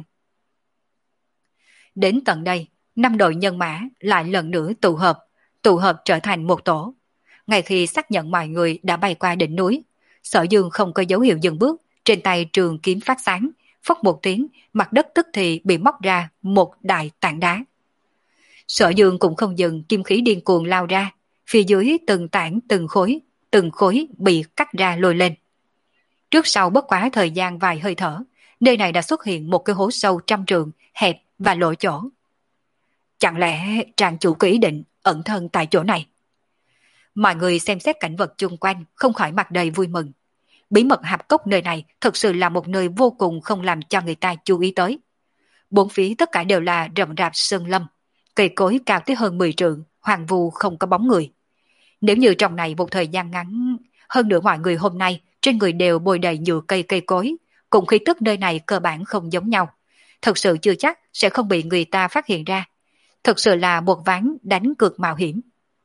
Đến tận đây, năm đội nhân mã lại lần nữa tụ hợp, tụ hợp trở thành một tổ. Ngay khi xác nhận mọi người đã bay qua đỉnh núi, Sở Dương không có dấu hiệu dừng bước, trên tay trường kiếm phát sáng, phất một tiếng, mặt đất tức thì bị móc ra một đại tảng đá. Sở Dương cũng không dừng, kim khí điên cuồng lao ra, phía dưới từng tảng từng khối, từng khối bị cắt ra lôi lên. Trước sau bất quá thời gian vài hơi thở, nơi này đã xuất hiện một cái hố sâu trăm trượng, hẹp và lộ chỗ. Chẳng lẽ trang chủ có ý định ẩn thân tại chỗ này? Mọi người xem xét cảnh vật chung quanh không khỏi mặt đầy vui mừng. Bí mật hạp cốc nơi này thực sự là một nơi vô cùng không làm cho người ta chú ý tới. Bốn phía tất cả đều là rậm rạp sơn lâm, cây cối cao tới hơn mười trượng, hoang vu không có bóng người. Nếu như trong này một thời gian ngắn, hơn nữa mọi người hôm nay trên người đều bôi đầy nhựa cây cây cối, cùng khí tức nơi này cơ bản không giống nhau. Thật sự chưa chắc sẽ không bị người ta phát hiện ra. Thật sự là một ván đánh cược mạo hiểm.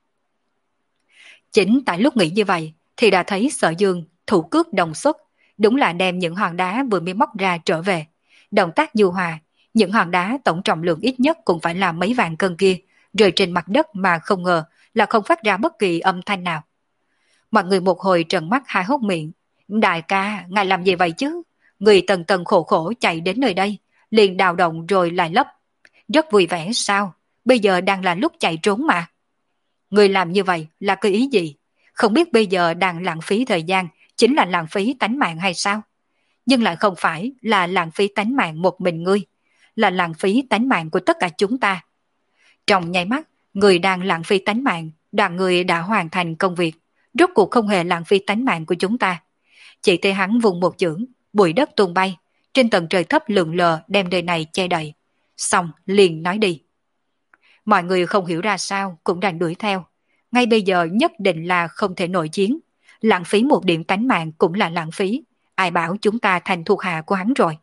Chính tại lúc nghĩ như vậy thì đã thấy Sở Dương thủ cước đồng xuất, đúng là đem những hòn đá vừa mới móc ra trở về. Động tác nhu hòa, những hòn đá tổng trọng lượng ít nhất cũng phải là mấy vạn cân kia, rơi trên mặt đất mà không ngờ là không phát ra bất kỳ âm thanh nào. Mọi người một hồi trợn mắt hai hốc miệng. Đại ca, ngài làm gì vậy chứ? Người tần tần khổ khổ chạy đến nơi đây, liền đào động rồi lại lấp. Rất vui vẻ sao? Bây giờ đang là lúc chạy trốn mà. Người làm như vậy là cái ý gì? Không biết bây giờ đang lãng phí thời gian chính là lãng phí tánh mạng hay sao? Nhưng lại không phải là lãng phí tánh mạng một mình ngươi, là lãng phí tánh mạng của tất cả chúng ta. Trong nháy mắt, người đang lãng phí tánh mạng, đoàn người đã hoàn thành công việc, rốt cuộc không hề lãng phí tánh mạng của chúng ta. Chỉ thấy hắn vùng một chưởng, bụi đất tung bay, trên tầng trời thấp lượn lờ đem đời này che đậy. Xong liền nói đi. Mọi người không hiểu ra sao cũng đành đuổi theo. Ngay bây giờ nhất định là không thể nội chiến. Lãng phí một điểm tánh mạng cũng là lãng phí. Ai bảo chúng ta thành thuộc hạ của hắn rồi.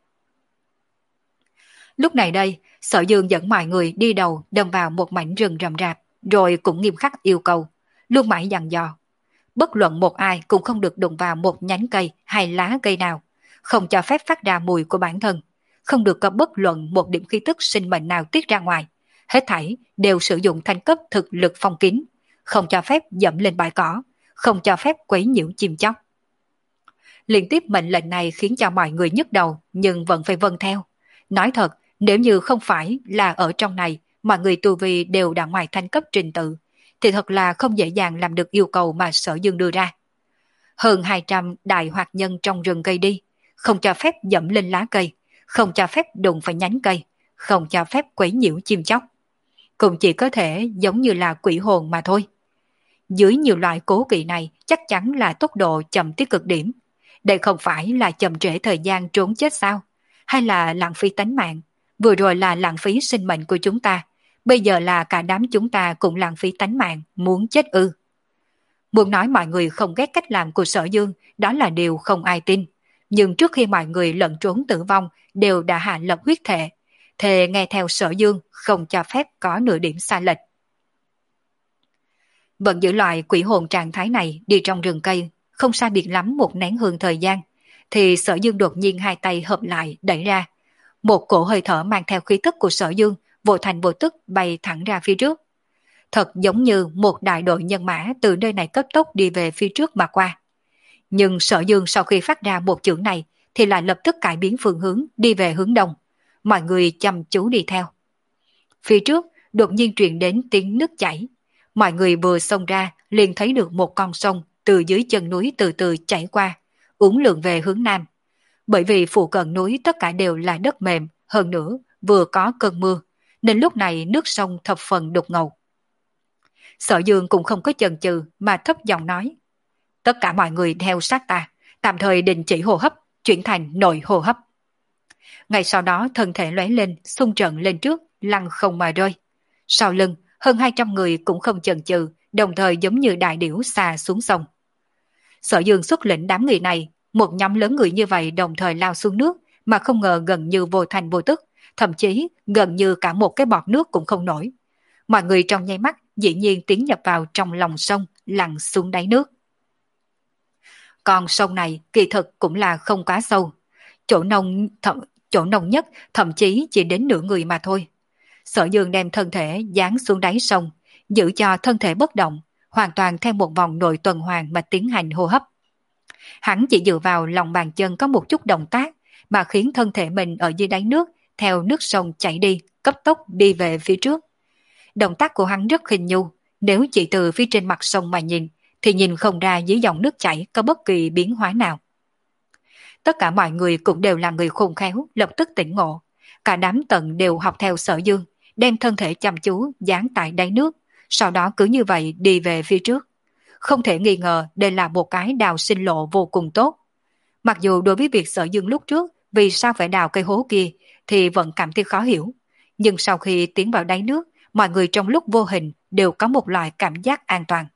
Lúc này đây, Sở Dương dẫn mọi người đi đầu đâm vào một mảnh rừng rậm rạp, rồi cũng nghiêm khắc yêu cầu, luôn mãi dặn dò. Bất luận một ai cũng không được đụng vào một nhánh cây hay lá cây nào, không cho phép phát ra mùi của bản thân, không được có bất luận một điểm khí tức sinh mệnh nào tiết ra ngoài. Hết thảy đều sử dụng thanh cấp thực lực phong kín, không cho phép dẫm lên bãi cỏ, không cho phép quấy nhiễu chim chóc. Liên tiếp mệnh lệnh này khiến cho mọi người nhức đầu nhưng vẫn phải vâng theo. Nói thật, nếu như không phải là ở trong này mọi người tu vi đều đã ngoài thanh cấp trình tự, thì thật là không dễ dàng làm được yêu cầu mà Sở Dương đưa ra. Hơn hai trăm đại hoạt nhân trong rừng cây đi, không cho phép dẫm lên lá cây, không cho phép đụng phải nhánh cây, không cho phép quấy nhiễu chim chóc. Cũng chỉ có thể giống như là quỷ hồn mà thôi. Dưới nhiều loại cố kỵ này chắc chắn là tốc độ chậm tới cực điểm. Đây không phải là chậm trễ thời gian trốn chết sao? Hay là lãng phí tánh mạng? Vừa rồi là lãng phí sinh mệnh của chúng ta. Bây giờ là cả đám chúng ta cũng lãng phí tánh mạng, muốn chết ư. Muốn nói mọi người không ghét cách làm của Sở Dương, đó là điều không ai tin. Nhưng trước khi mọi người lẫn trốn tử vong đều đã hạ lập huyết thệ, thề nghe theo Sở Dương không cho phép có nửa điểm sai lệch. Vẫn giữ loại quỷ hồn trạng thái này đi trong rừng cây, không sai biệt lắm một nén hương thời gian, thì Sở Dương đột nhiên hai tay hợp lại đẩy ra. Một cổ hơi thở mang theo khí tức của Sở Dương vô thành vô tức bay thẳng ra phía trước. thật giống như một đại đội nhân mã từ nơi này cấp tốc đi về phía trước mà qua. Nhưng Sở Dương sau khi phát ra một chưởng này thì lại lập tức cải biến phương hướng đi về hướng đông. Mọi người chăm chú đi theo. Phía trước đột nhiên truyền đến tiếng nước chảy. Mọi người vừa xông ra liền thấy được một con sông từ dưới chân núi từ từ chảy qua, uốn lượn về hướng nam. Bởi vì phụ cận núi tất cả đều là đất mềm, hơn nữa vừa có cơn mưa, nên lúc này nước sông thập phần đục ngầu. Sở Dương cũng không có chần chừ mà thấp giọng nói: tất cả mọi người theo sát ta, tạm thời đình chỉ hô hấp, chuyển thành nội hô hấp. Ngay sau đó thân thể lóe lên, xung trận lên trước, lăn không mà rơi. Sau lưng, hơn hai trăm người cũng không chần chừ, đồng thời giống như đại điểu xà xuống sông. Sở Dương xuất lĩnh đám người này, một nhóm lớn người như vậy đồng thời lao xuống nước, mà không ngờ gần như vô thành vô tức, thậm chí gần như cả một cái bọt nước cũng không nổi. Mọi người trong nháy mắt dĩ nhiên tiến nhập vào trong lòng sông, lặn xuống đáy nước. Còn sông này kỳ thực cũng là không quá sâu, chỗ nông thậm, chỗ nông nhất thậm chí chỉ đến nửa người mà thôi. Sở Dương đem thân thể dán xuống đáy sông, giữ cho thân thể bất động, hoàn toàn theo một vòng nội tuần hoàn mà tiến hành hô hấp. Hắn chỉ dựa vào lòng bàn chân có một chút động tác mà khiến thân thể mình ở dưới đáy nước theo nước sông chảy đi, cấp tốc đi về phía trước. Động tác của hắn rất khinh nhu, nếu chỉ từ phía trên mặt sông mà nhìn thì nhìn không ra dưới dòng nước chảy có bất kỳ biến hóa nào. Tất cả mọi người cũng đều là người khôn khéo, lập tức tỉnh ngộ. Cả đám tận đều học theo Sở Dương, đem thân thể chăm chú dán tại đáy nước, sau đó cứ như vậy đi về phía trước. Không thể nghi ngờ đây là một cái đào sinh lộ vô cùng tốt. Mặc dù đối với việc Sở Dương lúc trước vì sao phải đào cây hố kia thì vẫn cảm thấy khó hiểu, nhưng sau khi tiến vào đáy nước, mọi người trong lúc vô hình đều có một loại cảm giác an toàn.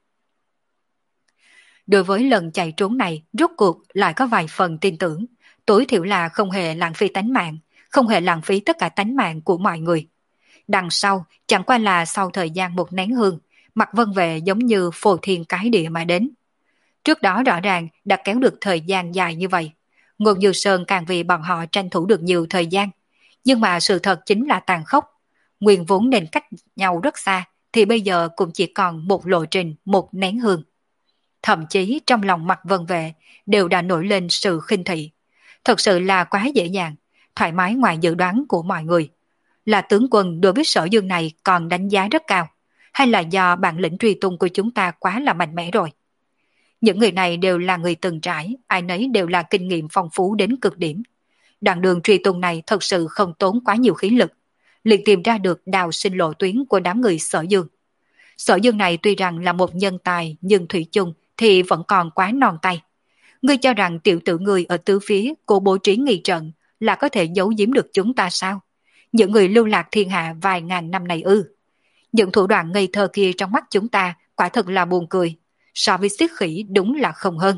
Đối với lần chạy trốn này, rốt cuộc lại có vài phần tin tưởng, tối thiểu là không hề lãng phí tánh mạng, không hề lãng phí tất cả tánh mạng của mọi người. Đằng sau, chẳng qua là sau thời gian một nén hương, Mạc Vân Vệ giống như phô thiên cái địa mà đến. Trước đó rõ ràng đã kéo được thời gian dài như vậy. Ngôn Như Sơn càng vì bọn họ tranh thủ được nhiều thời gian. Nhưng mà sự thật chính là tàn khốc. Nguyên vốn nên cách nhau rất xa, thì bây giờ cũng chỉ còn một lộ trình, một nén hương. Thậm chí trong lòng Mạc Vân Vệ đều đã nổi lên sự khinh thị. Thật sự là quá dễ dàng, thoải mái ngoài dự đoán của mọi người. Là tướng quân đối với Sở Dương này còn đánh giá rất cao, hay là do bản lĩnh truy tung của chúng ta quá là mạnh mẽ rồi? Những người này đều là người từng trải, ai nấy đều là kinh nghiệm phong phú đến cực điểm. Đoạn đường truy tung này thật sự không tốn quá nhiều khí lực, liền tìm ra được đào sinh lộ tuyến của đám người Sở Dương. Sở Dương này tuy rằng là một nhân tài, nhưng thủy chung thì vẫn còn quá non tay. Ngươi cho rằng tiểu tử ngươi ở tứ phía của bố trí nghi trận là có thể giấu giếm được chúng ta sao? Những người lưu lạc thiên hạ vài ngàn năm này ư? Những thủ đoạn ngây thơ kia trong mắt chúng ta quả thật là buồn cười, so với xiết khỉ đúng là không hơn.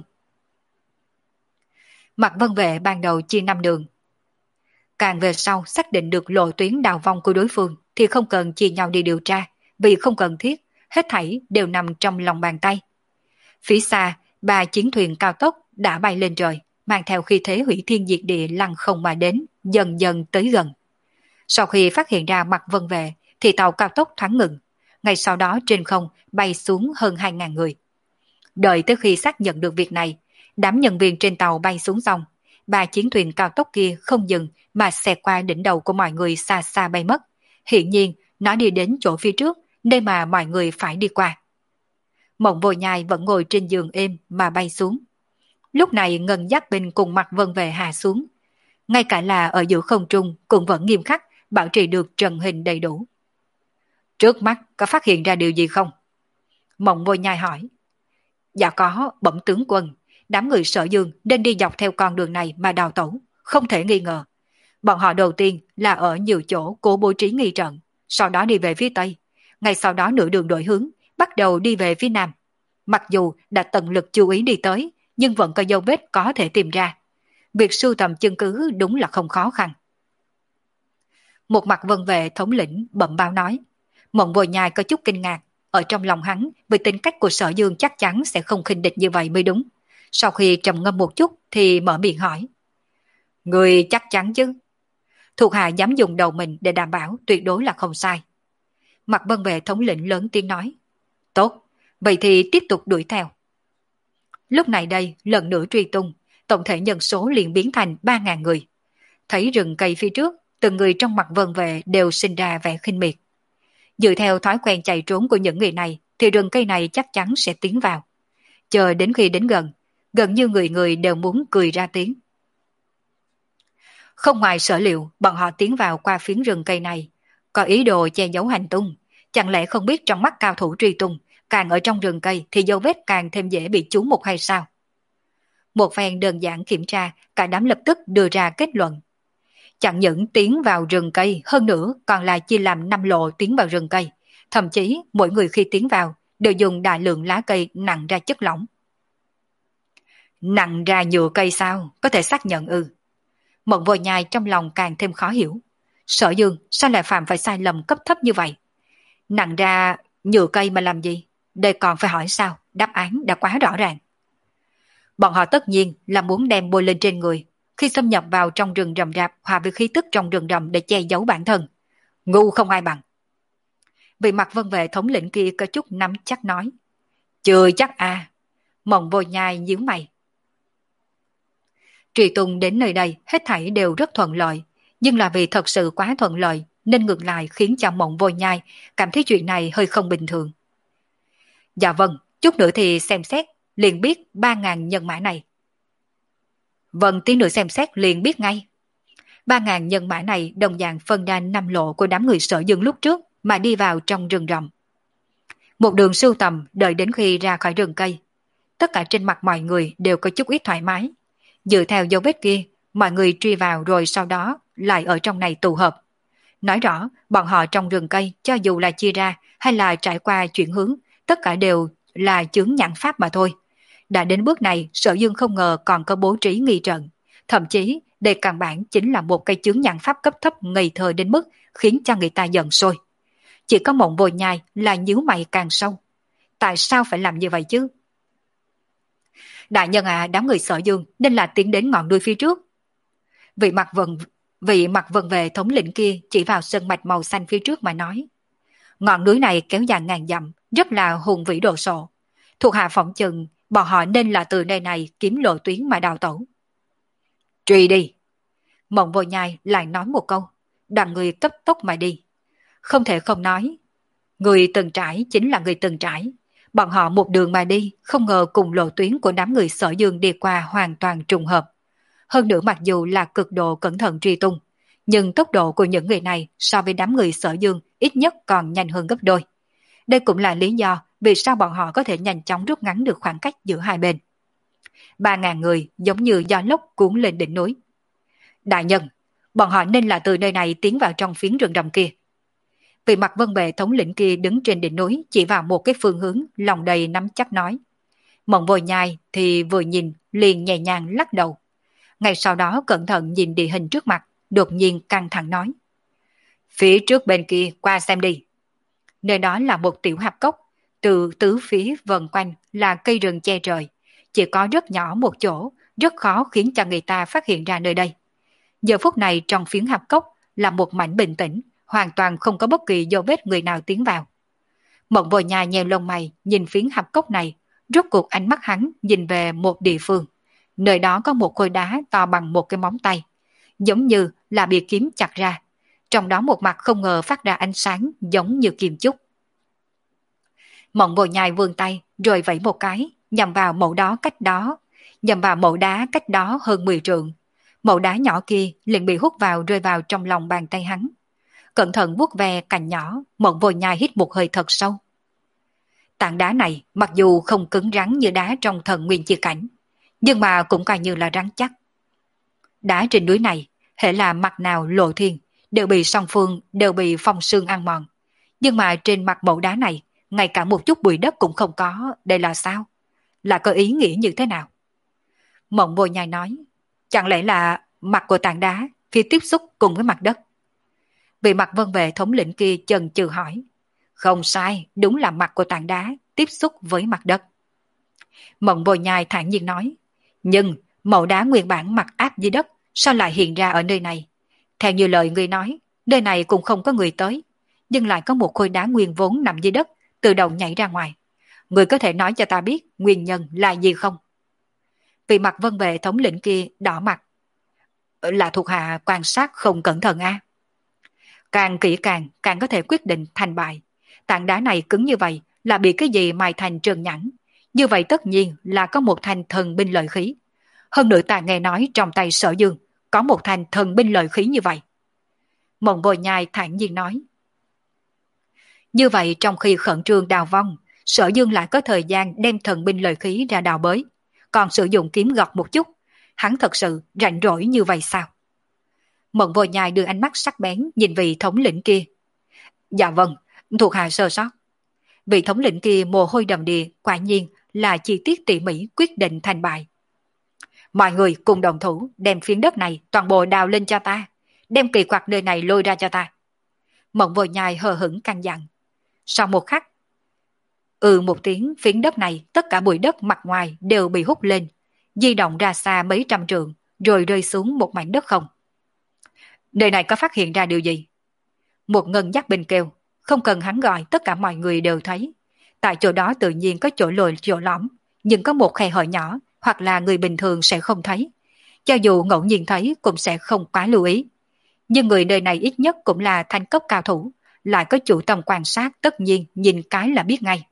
Mạc Vân Vệ ban đầu chia năm đường. Càng về sau xác định được lộ tuyến đào vong của đối phương thì không cần chia nhau đi điều tra, vì không cần thiết, hết thảy đều nằm trong lòng bàn tay. Phía xa, ba chiến thuyền cao tốc đã bay lên trời, mang theo khí thế hủy thiên diệt địa lăng không mà đến, dần dần tới gần. Sau khi phát hiện ra Mạc Vân Vệ thì tàu cao tốc thoáng ngừng, ngay sau đó trên không bay xuống hơn hai ngàn người. Đợi tới khi xác nhận được việc này, đám nhân viên trên tàu bay xuống xong, ba chiến thuyền cao tốc kia không dừng mà xẹt qua đỉnh đầu của mọi người xa xa bay mất. Hiển nhiên, nó đi đến chỗ phía trước, nơi mà mọi người phải đi qua. Mộng Vô Nhai vẫn ngồi trên giường êm mà bay xuống. Lúc này Ngân Giác Bình cùng Mạc Vân Vệ hạ xuống. Ngay cả là ở giữa không trung cũng vẫn nghiêm khắc, bảo trì được trận hình đầy đủ. Trước mắt có phát hiện ra điều gì không? Mộng Vô Nhai hỏi. Dạ có, bẩm tướng quân. Đám người Sở Dương nên đi dọc theo con đường này mà đào tẩu, không thể nghi ngờ. Bọn họ đầu tiên là ở nhiều chỗ cố bố trí nghi trận, sau đó đi về phía Tây. Ngay sau đó nửa đường đổi hướng, bắt đầu đi về phía Nam. Mặc dù đã tận lực chú ý đi tới, nhưng vẫn có dấu vết có thể tìm ra. Việc sưu tầm chứng cứ đúng là không khó khăn. Một Mặt Vân Vệ thống lĩnh bẩm báo nói. Mộng Vô Nhai có chút kinh ngạc, ở trong lòng hắn vì tính cách của Sở Dương chắc chắn sẽ không khinh địch như vậy mới đúng. Sau khi trầm ngâm một chút thì mở miệng hỏi. Người chắc chắn chứ? Thuộc hạ dám dùng đầu mình để đảm bảo tuyệt đối là không sai. Mạc Vân Vệ thống lĩnh lớn tiếng nói. Tốt, vậy thì tiếp tục đuổi theo. Lúc này đây, lần nữa truy tung, tổng thể nhân số liền biến thành ba ngàn người. Thấy rừng cây phía trước, từng người trong Mạc Vân Vệ đều sinh ra vẻ khinh miệt. Dựa theo thói quen chạy trốn của những người này, thì rừng cây này chắc chắn sẽ tiến vào. Chờ đến khi đến gần, gần như người người đều muốn cười ra tiếng. Không ngoài sở liệu, bọn họ tiến vào qua phiến rừng cây này, có ý đồ che giấu hành tung. Chẳng lẽ không biết trong mắt cao thủ truy tung, càng ở trong rừng cây thì dấu vết càng thêm dễ bị trú mục hay sao? Một phen đơn giản kiểm tra, cả đám lập tức đưa ra kết luận. Chẳng những tiến vào rừng cây, hơn nữa còn là chia làm năm lộ tiến vào rừng cây. Thậm chí mỗi người khi tiến vào đều dùng đại lượng lá cây nặng ra chất lỏng. Nặng ra nhựa cây sao? Có thể xác nhận ư? Mộng Vô Nhai trong lòng càng thêm khó hiểu. Sở Dương sao lại phạm phải sai lầm cấp thấp như vậy? Nặng ra nhựa cây mà làm gì? Đây còn phải hỏi sao? Đáp án đã quá rõ ràng. Bọn họ tất nhiên là muốn đem bôi lên trên người. Khi xâm nhập vào trong rừng rậm rạp hòa với khí tức trong rừng rậm để che giấu bản thân. Ngu không ai bằng. Vị Mặt Vân Vệ thống lĩnh kia có chút nắm chắc nói. Chưa chắc à. Mộng Vô Nhai nhíu mày. Truy tung đến nơi đây hết thảy đều rất thuận lợi. Nhưng là vì thật sự quá thuận lợi nên ngược lại khiến cho Mộng Vô Nhai cảm thấy chuyện này hơi không bình thường. Dạ vâng, chút nữa thì xem xét liền biết ba ngàn nhân mã này. Vâng, tí nữa xem xét liền biết ngay. Ba ngàn nhân mã này đồng dạng phân ra năm lộ của đám người Sở Dương lúc trước mà đi vào trong rừng rậm. Một đường sưu tầm đợi đến khi ra khỏi rừng cây. Tất cả trên mặt mọi người đều có chút ít thoải mái. Dựa theo dấu vết kia, mọi người truy vào rồi sau đó lại ở trong này tụ hợp. Nói rõ, bọn họ trong rừng cây cho dù là chia ra hay là trải qua chuyển hướng, tất cả đều là chướng nhãn pháp mà thôi. Đã đến bước này, Sở Dương không ngờ còn có bố trí nghi trận. Thậm chí, đây căn bản chính là một cây chướng nhãn pháp cấp thấp ngây thơ đến mức khiến cho người ta giận sôi. Chỉ có Mộng Vô Nhai là nhíu mày càng sâu. Tại sao phải làm như vậy chứ? Đại nhân à, đám người Sở Dương nên là tiến đến ngọn núi phía trước. Vị mặt vần, vị mặt vần về thống lĩnh kia chỉ vào sơn mạch màu xanh phía trước mà nói. Ngọn núi này kéo dài ngàn dặm, rất là hùng vĩ đồ sộ. Thuộc hạ phỏng chừng, bọn họ nên là từ nơi này kiếm lộ tuyến mà đào tẩu. Truy đi! Mộng Vô Nhai lại nói một câu, đoàn người cấp tốc mà đi. Không thể không nói, người từng trải chính là người từng trải. Bọn họ một đường mà đi, không ngờ cùng lộ tuyến của đám người Sở Dương đi qua hoàn toàn trùng hợp. Hơn nữa mặc dù là cực độ cẩn thận truy tung, nhưng tốc độ của những người này so với đám người Sở Dương ít nhất còn nhanh hơn gấp đôi. Đây cũng là lý do vì sao bọn họ có thể nhanh chóng rút ngắn được khoảng cách giữa hai bên. Ba ngàn người giống như gió lốc cuốn lên đỉnh núi. Đại nhân, bọn họ nên là từ nơi này tiến vào trong phiến rừng rậm kia. Vị Mặt Vân Bệ thống lĩnh kia đứng trên đỉnh núi chỉ vào một cái phương hướng, lòng đầy nắm chắc nói. Mộng Vô Nhai thì vừa nhìn liền nhẹ nhàng lắc đầu. Ngay sau đó cẩn thận nhìn địa hình trước mặt, đột nhiên căng thẳng nói. Phía trước bên kia qua xem đi. Nơi đó là một tiểu hạp cốc, từ tứ phía vần quanh là cây rừng che trời, chỉ có rất nhỏ một chỗ, rất khó khiến cho người ta phát hiện ra nơi đây. Giờ phút này trong phiến hạp cốc là một mảnh bình tĩnh, hoàn toàn không có bất kỳ dấu vết người nào tiến vào. Mộng Vô Nhai nheo lông mày nhìn phiến hạp cốc này, rốt cuộc ánh mắt hắn nhìn về một địa phương. Nơi đó có một khối đá to bằng một cái móng tay, giống như là bị kiếm chặt ra. Trong đó một mặt không ngờ phát ra ánh sáng giống như kim chúc. Mộng Vô Nhai vươn tay rồi vẫy một cái, nhằm vào mẫu đó cách đó, nhằm vào mẫu đá cách đó hơn mười trượng. Mẫu đá nhỏ kia liền bị hút vào rơi vào trong lòng bàn tay hắn. Cẩn thận vuốt ve cành nhỏ, Mộng Vô Nhai hít một hơi thật sâu. Tảng đá này mặc dù không cứng rắn như đá trong Thần Nguyên Chi Cảnh, nhưng mà cũng coi như là rắn chắc. Đá trên núi này, hễ là mặt nào lộ thiên, đều bị song phương, đều bị phong sương ăn mòn. Nhưng mà trên mặt mẫu đá này, ngay cả một chút bụi đất cũng không có, đây là sao? Là có ý nghĩa như thế nào? Mộng Vô Nhai nói, chẳng lẽ là mặt của tảng đá khi tiếp xúc cùng với mặt đất? Vị Mặt Vân Vệ thống lĩnh kia chần chừ hỏi. Không sai, đúng là mặt của tảng đá tiếp xúc với mặt đất. Mộng Vô Nhai thản nhiên nói, nhưng mẫu đá nguyên bản mặt áp dưới đất sao lại hiện ra ở nơi này? Theo như lời ngươi nói, nơi này cũng không có người tới. nhưng lại có một khối đá nguyên vốn nằm dưới đất, tự động nhảy ra ngoài. Người có thể nói cho ta biết nguyên nhân là gì không? Vị mặt vân vệ thống lĩnh kia đỏ mặt. Là thuộc hạ quan sát không cẩn thận a. Càng kỹ càng, càng có thể quyết định thành bại. Tảng đá này cứng như vậy là bị cái gì mài thành trơn nhẵn. Như vậy tất nhiên là có một thanh thần binh lợi khí. Hơn nữa ta nghe nói trong tay Sở Dương có một thanh thần binh lợi khí như vậy. Mộng Vô Nhai thản nhiên nói. Như vậy trong khi khẩn trương đào vong, Sở Dương lại có thời gian đem thần binh lợi khí ra đào bới, còn sử dụng kiếm gọt một chút. Hắn thật sự rảnh rỗi như vậy sao? Mộng Vô Nhai đưa ánh mắt sắc bén nhìn vị thống lĩnh kia. Dạ vâng, thuộc hạ sơ sót. Vị thống lĩnh kia mồ hôi đầm đìa, quả nhiên là chi tiết tỉ mỉ quyết định thành bại. Mọi người cùng đồng thủ đem phiến đất này toàn bộ đào lên cho ta, đem kỳ quặc nơi này lôi ra cho ta. Mộng Vô Nhai hờ hững căn dặn. Sau một khắc, ừ một tiếng, phiến đất này tất cả bụi đất mặt ngoài đều bị hút lên, di động ra xa mấy trăm trượng, rồi rơi xuống một mảnh đất không. Nơi này có phát hiện ra điều gì? Một ngân giác binh kêu, không cần hắn gọi, tất cả mọi người đều thấy. Tại chỗ đó tự nhiên có chỗ lồi chỗ lõm, nhưng có một khe hở nhỏ, hoặc là người bình thường sẽ không thấy. Cho dù ngẫu nhiên thấy cũng sẽ không quá lưu ý. Nhưng người nơi này ít nhất cũng là thanh cấp cao thủ, lại có chủ tâm quan sát, tất nhiên nhìn cái là biết ngay.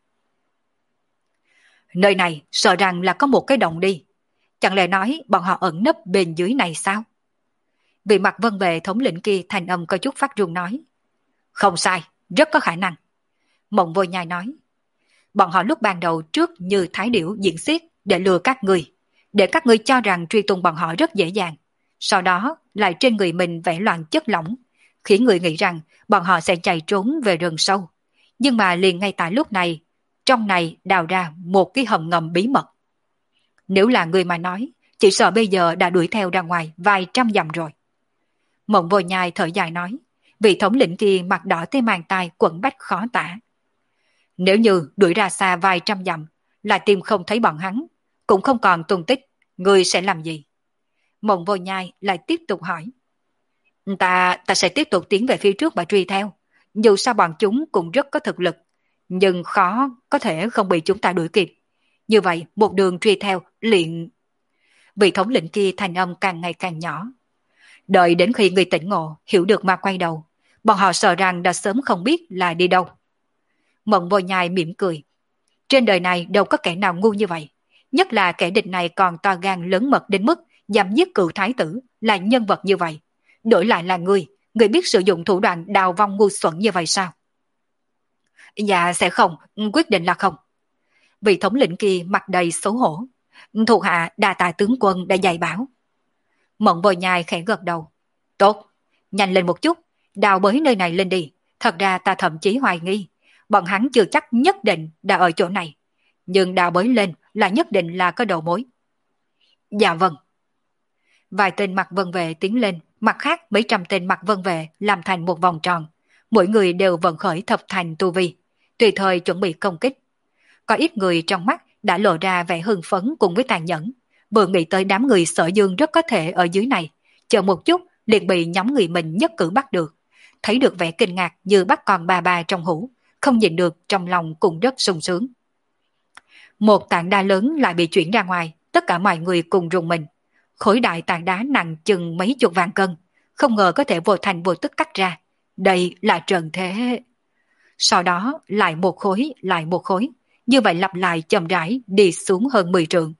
Nơi này sợ rằng là có một cái động đi. Chẳng lẽ nói bọn họ ẩn nấp bên dưới này sao? Vị mặt vân vệ thống lĩnh kia thành âm có chút phát run nói. Không sai, rất có khả năng. Mộng Vô Nhai nói. Bọn họ lúc ban đầu trước như thái điểu diễn xiết để lừa các người, để các người cho rằng truy tung bọn họ rất dễ dàng. Sau đó lại trên người mình vẽ loạn chất lỏng, khiến người nghĩ rằng bọn họ sẽ chạy trốn về rừng sâu. Nhưng mà liền ngay tại lúc này, trong này đào ra một cái hầm ngầm bí mật. Nếu là người mà nói, chỉ sợ bây giờ đã đuổi theo ra ngoài vài trăm dặm rồi. Mộng Vô Nhai thở dài nói, vị thống lĩnh kia mặt đỏ tới mang tai quẩn bách khó tả. Nếu như đuổi ra xa vài trăm dặm, là tìm không thấy bọn hắn, cũng không còn tung tích, người sẽ làm gì? Mộng Vô Nhai lại tiếp tục hỏi. Ta, ta sẽ tiếp tục tiến về phía trước và truy theo. Dù sao bọn chúng cũng rất có thực lực, nhưng khó có thể không bị chúng ta đuổi kịp. Như vậy, một đường truy theo, liền... Vị thống lĩnh kia thành âm càng ngày càng nhỏ. Đợi đến khi người tỉnh ngộ, hiểu được mà quay đầu, bọn họ sợ rằng đã sớm không biết là đi đâu. Mộng Vô Nhai mỉm cười. Trên đời này đâu có kẻ nào ngu như vậy. Nhất là kẻ địch này còn to gan lớn mật đến mức dám giết cựu thái tử, là nhân vật như vậy. Đổi lại là ngươi, ngươi biết sử dụng thủ đoạn đào vong ngu xuẩn như vậy sao? Dạ sẽ không, quyết định là không. Vị thống lĩnh kia mặt đầy xấu hổ. Thuộc hạ đa tạ tướng quân đã dạy bảo. Mộng Vô Nhai khẽ gật đầu. Tốt, nhanh lên một chút, đào bới nơi này lên đi. Thật ra ta thậm chí hoài nghi, bọn hắn chưa chắc nhất định đã ở chỗ này. Nhưng đào bới lên là nhất định là có đầu mối. Dạ vâng. Vài tên mặt vân vệ tiến lên, mặt khác mấy trăm tên mặt vân vệ làm thành một vòng tròn. Mỗi người đều vận khởi thập thành tu vi, tùy thời chuẩn bị công kích. Có ít người trong mắt đã lộ ra vẻ hưng phấn cùng với tàn nhẫn. Vừa nghĩ tới đám người Sở Dương rất có thể ở dưới này, chờ một chút liền bị nhóm người mình nhất cử bắt được. Thấy được vẻ kinh ngạc như bắt con bà bà trong hũ, không nhìn được trong lòng cũng rất sung sướng. Một tảng đá lớn lại bị chuyển ra ngoài, tất cả mọi người cùng rùng mình. Khối đại tảng đá nặng chừng mấy chục vạn cân, không ngờ có thể vô thành vô tức cắt ra. Đây là trần thế. Sau đó lại một khối, lại một khối, như vậy lặp lại chậm rãi đi xuống hơn mười trượng.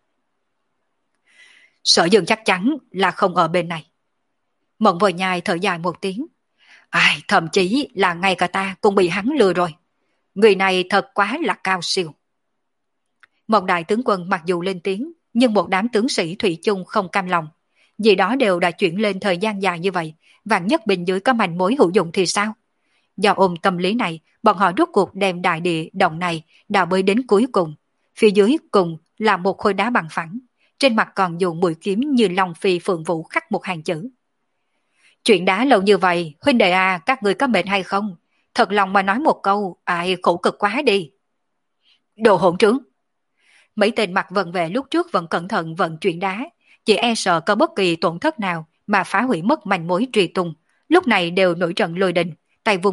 Sở Dương chắc chắn là không ở bên này. Mộng Vô Nhai thở dài một tiếng. Ai, thậm chí là ngay cả ta cũng bị hắn lừa rồi. Người này thật quá là cao siêu. Một đại tướng quân mặc dù lên tiếng, nhưng một đám tướng sĩ thủy chung không cam lòng. Vì đó đều đã chuyển lên thời gian dài như vậy, vạn nhất bên dưới có manh mối hữu dụng thì sao? Do ôm tâm lý này, bọn họ rút cuộc đem đại địa động này đào bới đến cuối cùng. Phía dưới cùng là một khối đá bằng phẳng, trên mặt còn dùng mũi kiếm như long phi phượng vũ khắc một hàng chữ. Chuyện đá lâu như vậy, huynh đệ à, các người có mệt hay không? Thật lòng mà nói một câu, ai khổ cực quá đi. Đồ hỗn trướng. Mấy tên mặt vận vệ lúc trước vẫn cẩn thận vận chuyển đá, chỉ e sợ có bất kỳ tổn thất nào mà phá hủy mất manh mối truy tung, lúc này đều nổi trận lôi đình, tay vùng lên,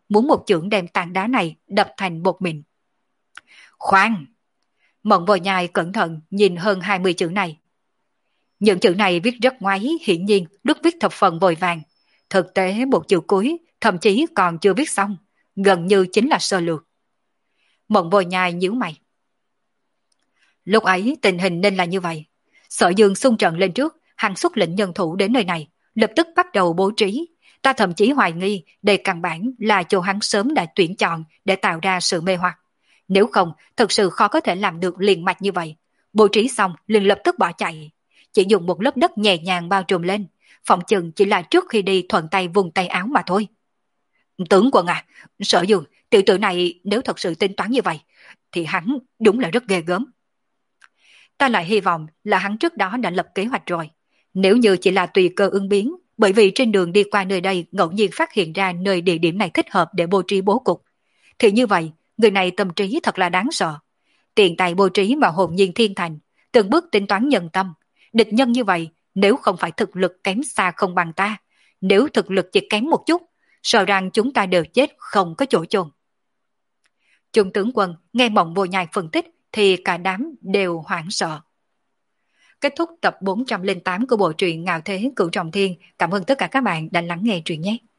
muốn một chưởng đem tảng đá này đập thành bột mịn. Khoan! Mộng Vô Nhai cẩn thận nhìn hơn hai mươi chữ này. Những chữ này viết rất ngoáy, hiển nhiên lúc viết thập phần vội vàng. Thực tế một chữ cuối thậm chí còn chưa viết xong, gần như chính là sơ lược. Mộng Vô Nhai nhíu mày. Lúc ấy tình hình nên là như vậy. Sở Dương xung trận lên trước, hắn xuất lệnh nhân thủ đến nơi này, lập tức bắt đầu bố trí. Ta thậm chí hoài nghi đây căn bản là chỗ hắn sớm đã tuyển chọn để tạo ra sự mê hoặc. Nếu không, thật sự khó có thể làm được liền mạch như vậy. Bố trí xong liền lập tức bỏ chạy. Chỉ dùng một lớp đất nhẹ nhàng bao trùm lên, phòng chừng chỉ là trước khi đi thuận tay vùng tay áo mà thôi. Tướng quân à, Sở Dương, tiểu tử này nếu thật sự tính toán như vậy, thì hắn đúng là rất ghê gớm. Ta lại hy vọng là hắn trước đó đã lập kế hoạch rồi. Nếu như chỉ là tùy cơ ứng biến, bởi vì trên đường đi qua nơi đây ngẫu nhiên phát hiện ra nơi địa điểm này thích hợp để bố trí bố cục, thì như vậy, người này tâm trí thật là đáng sợ. Tiền tài bố trí mà hồn nhiên thiên thành, từng bước tính toán nhân tâm. Địch nhân như vậy, nếu không phải thực lực kém xa không bằng ta, nếu thực lực chỉ kém một chút, sợ rằng chúng ta đều chết không có chỗ chôn. Trung tướng quân nghe Mộng Vô Nhai phân tích thì cả đám đều hoảng sợ. Kết thúc tập bốn trăm lẻ tám của bộ truyện Ngạo Thế Cửu Trọng Thiên. Cảm ơn tất cả các bạn đã lắng nghe truyện nhé.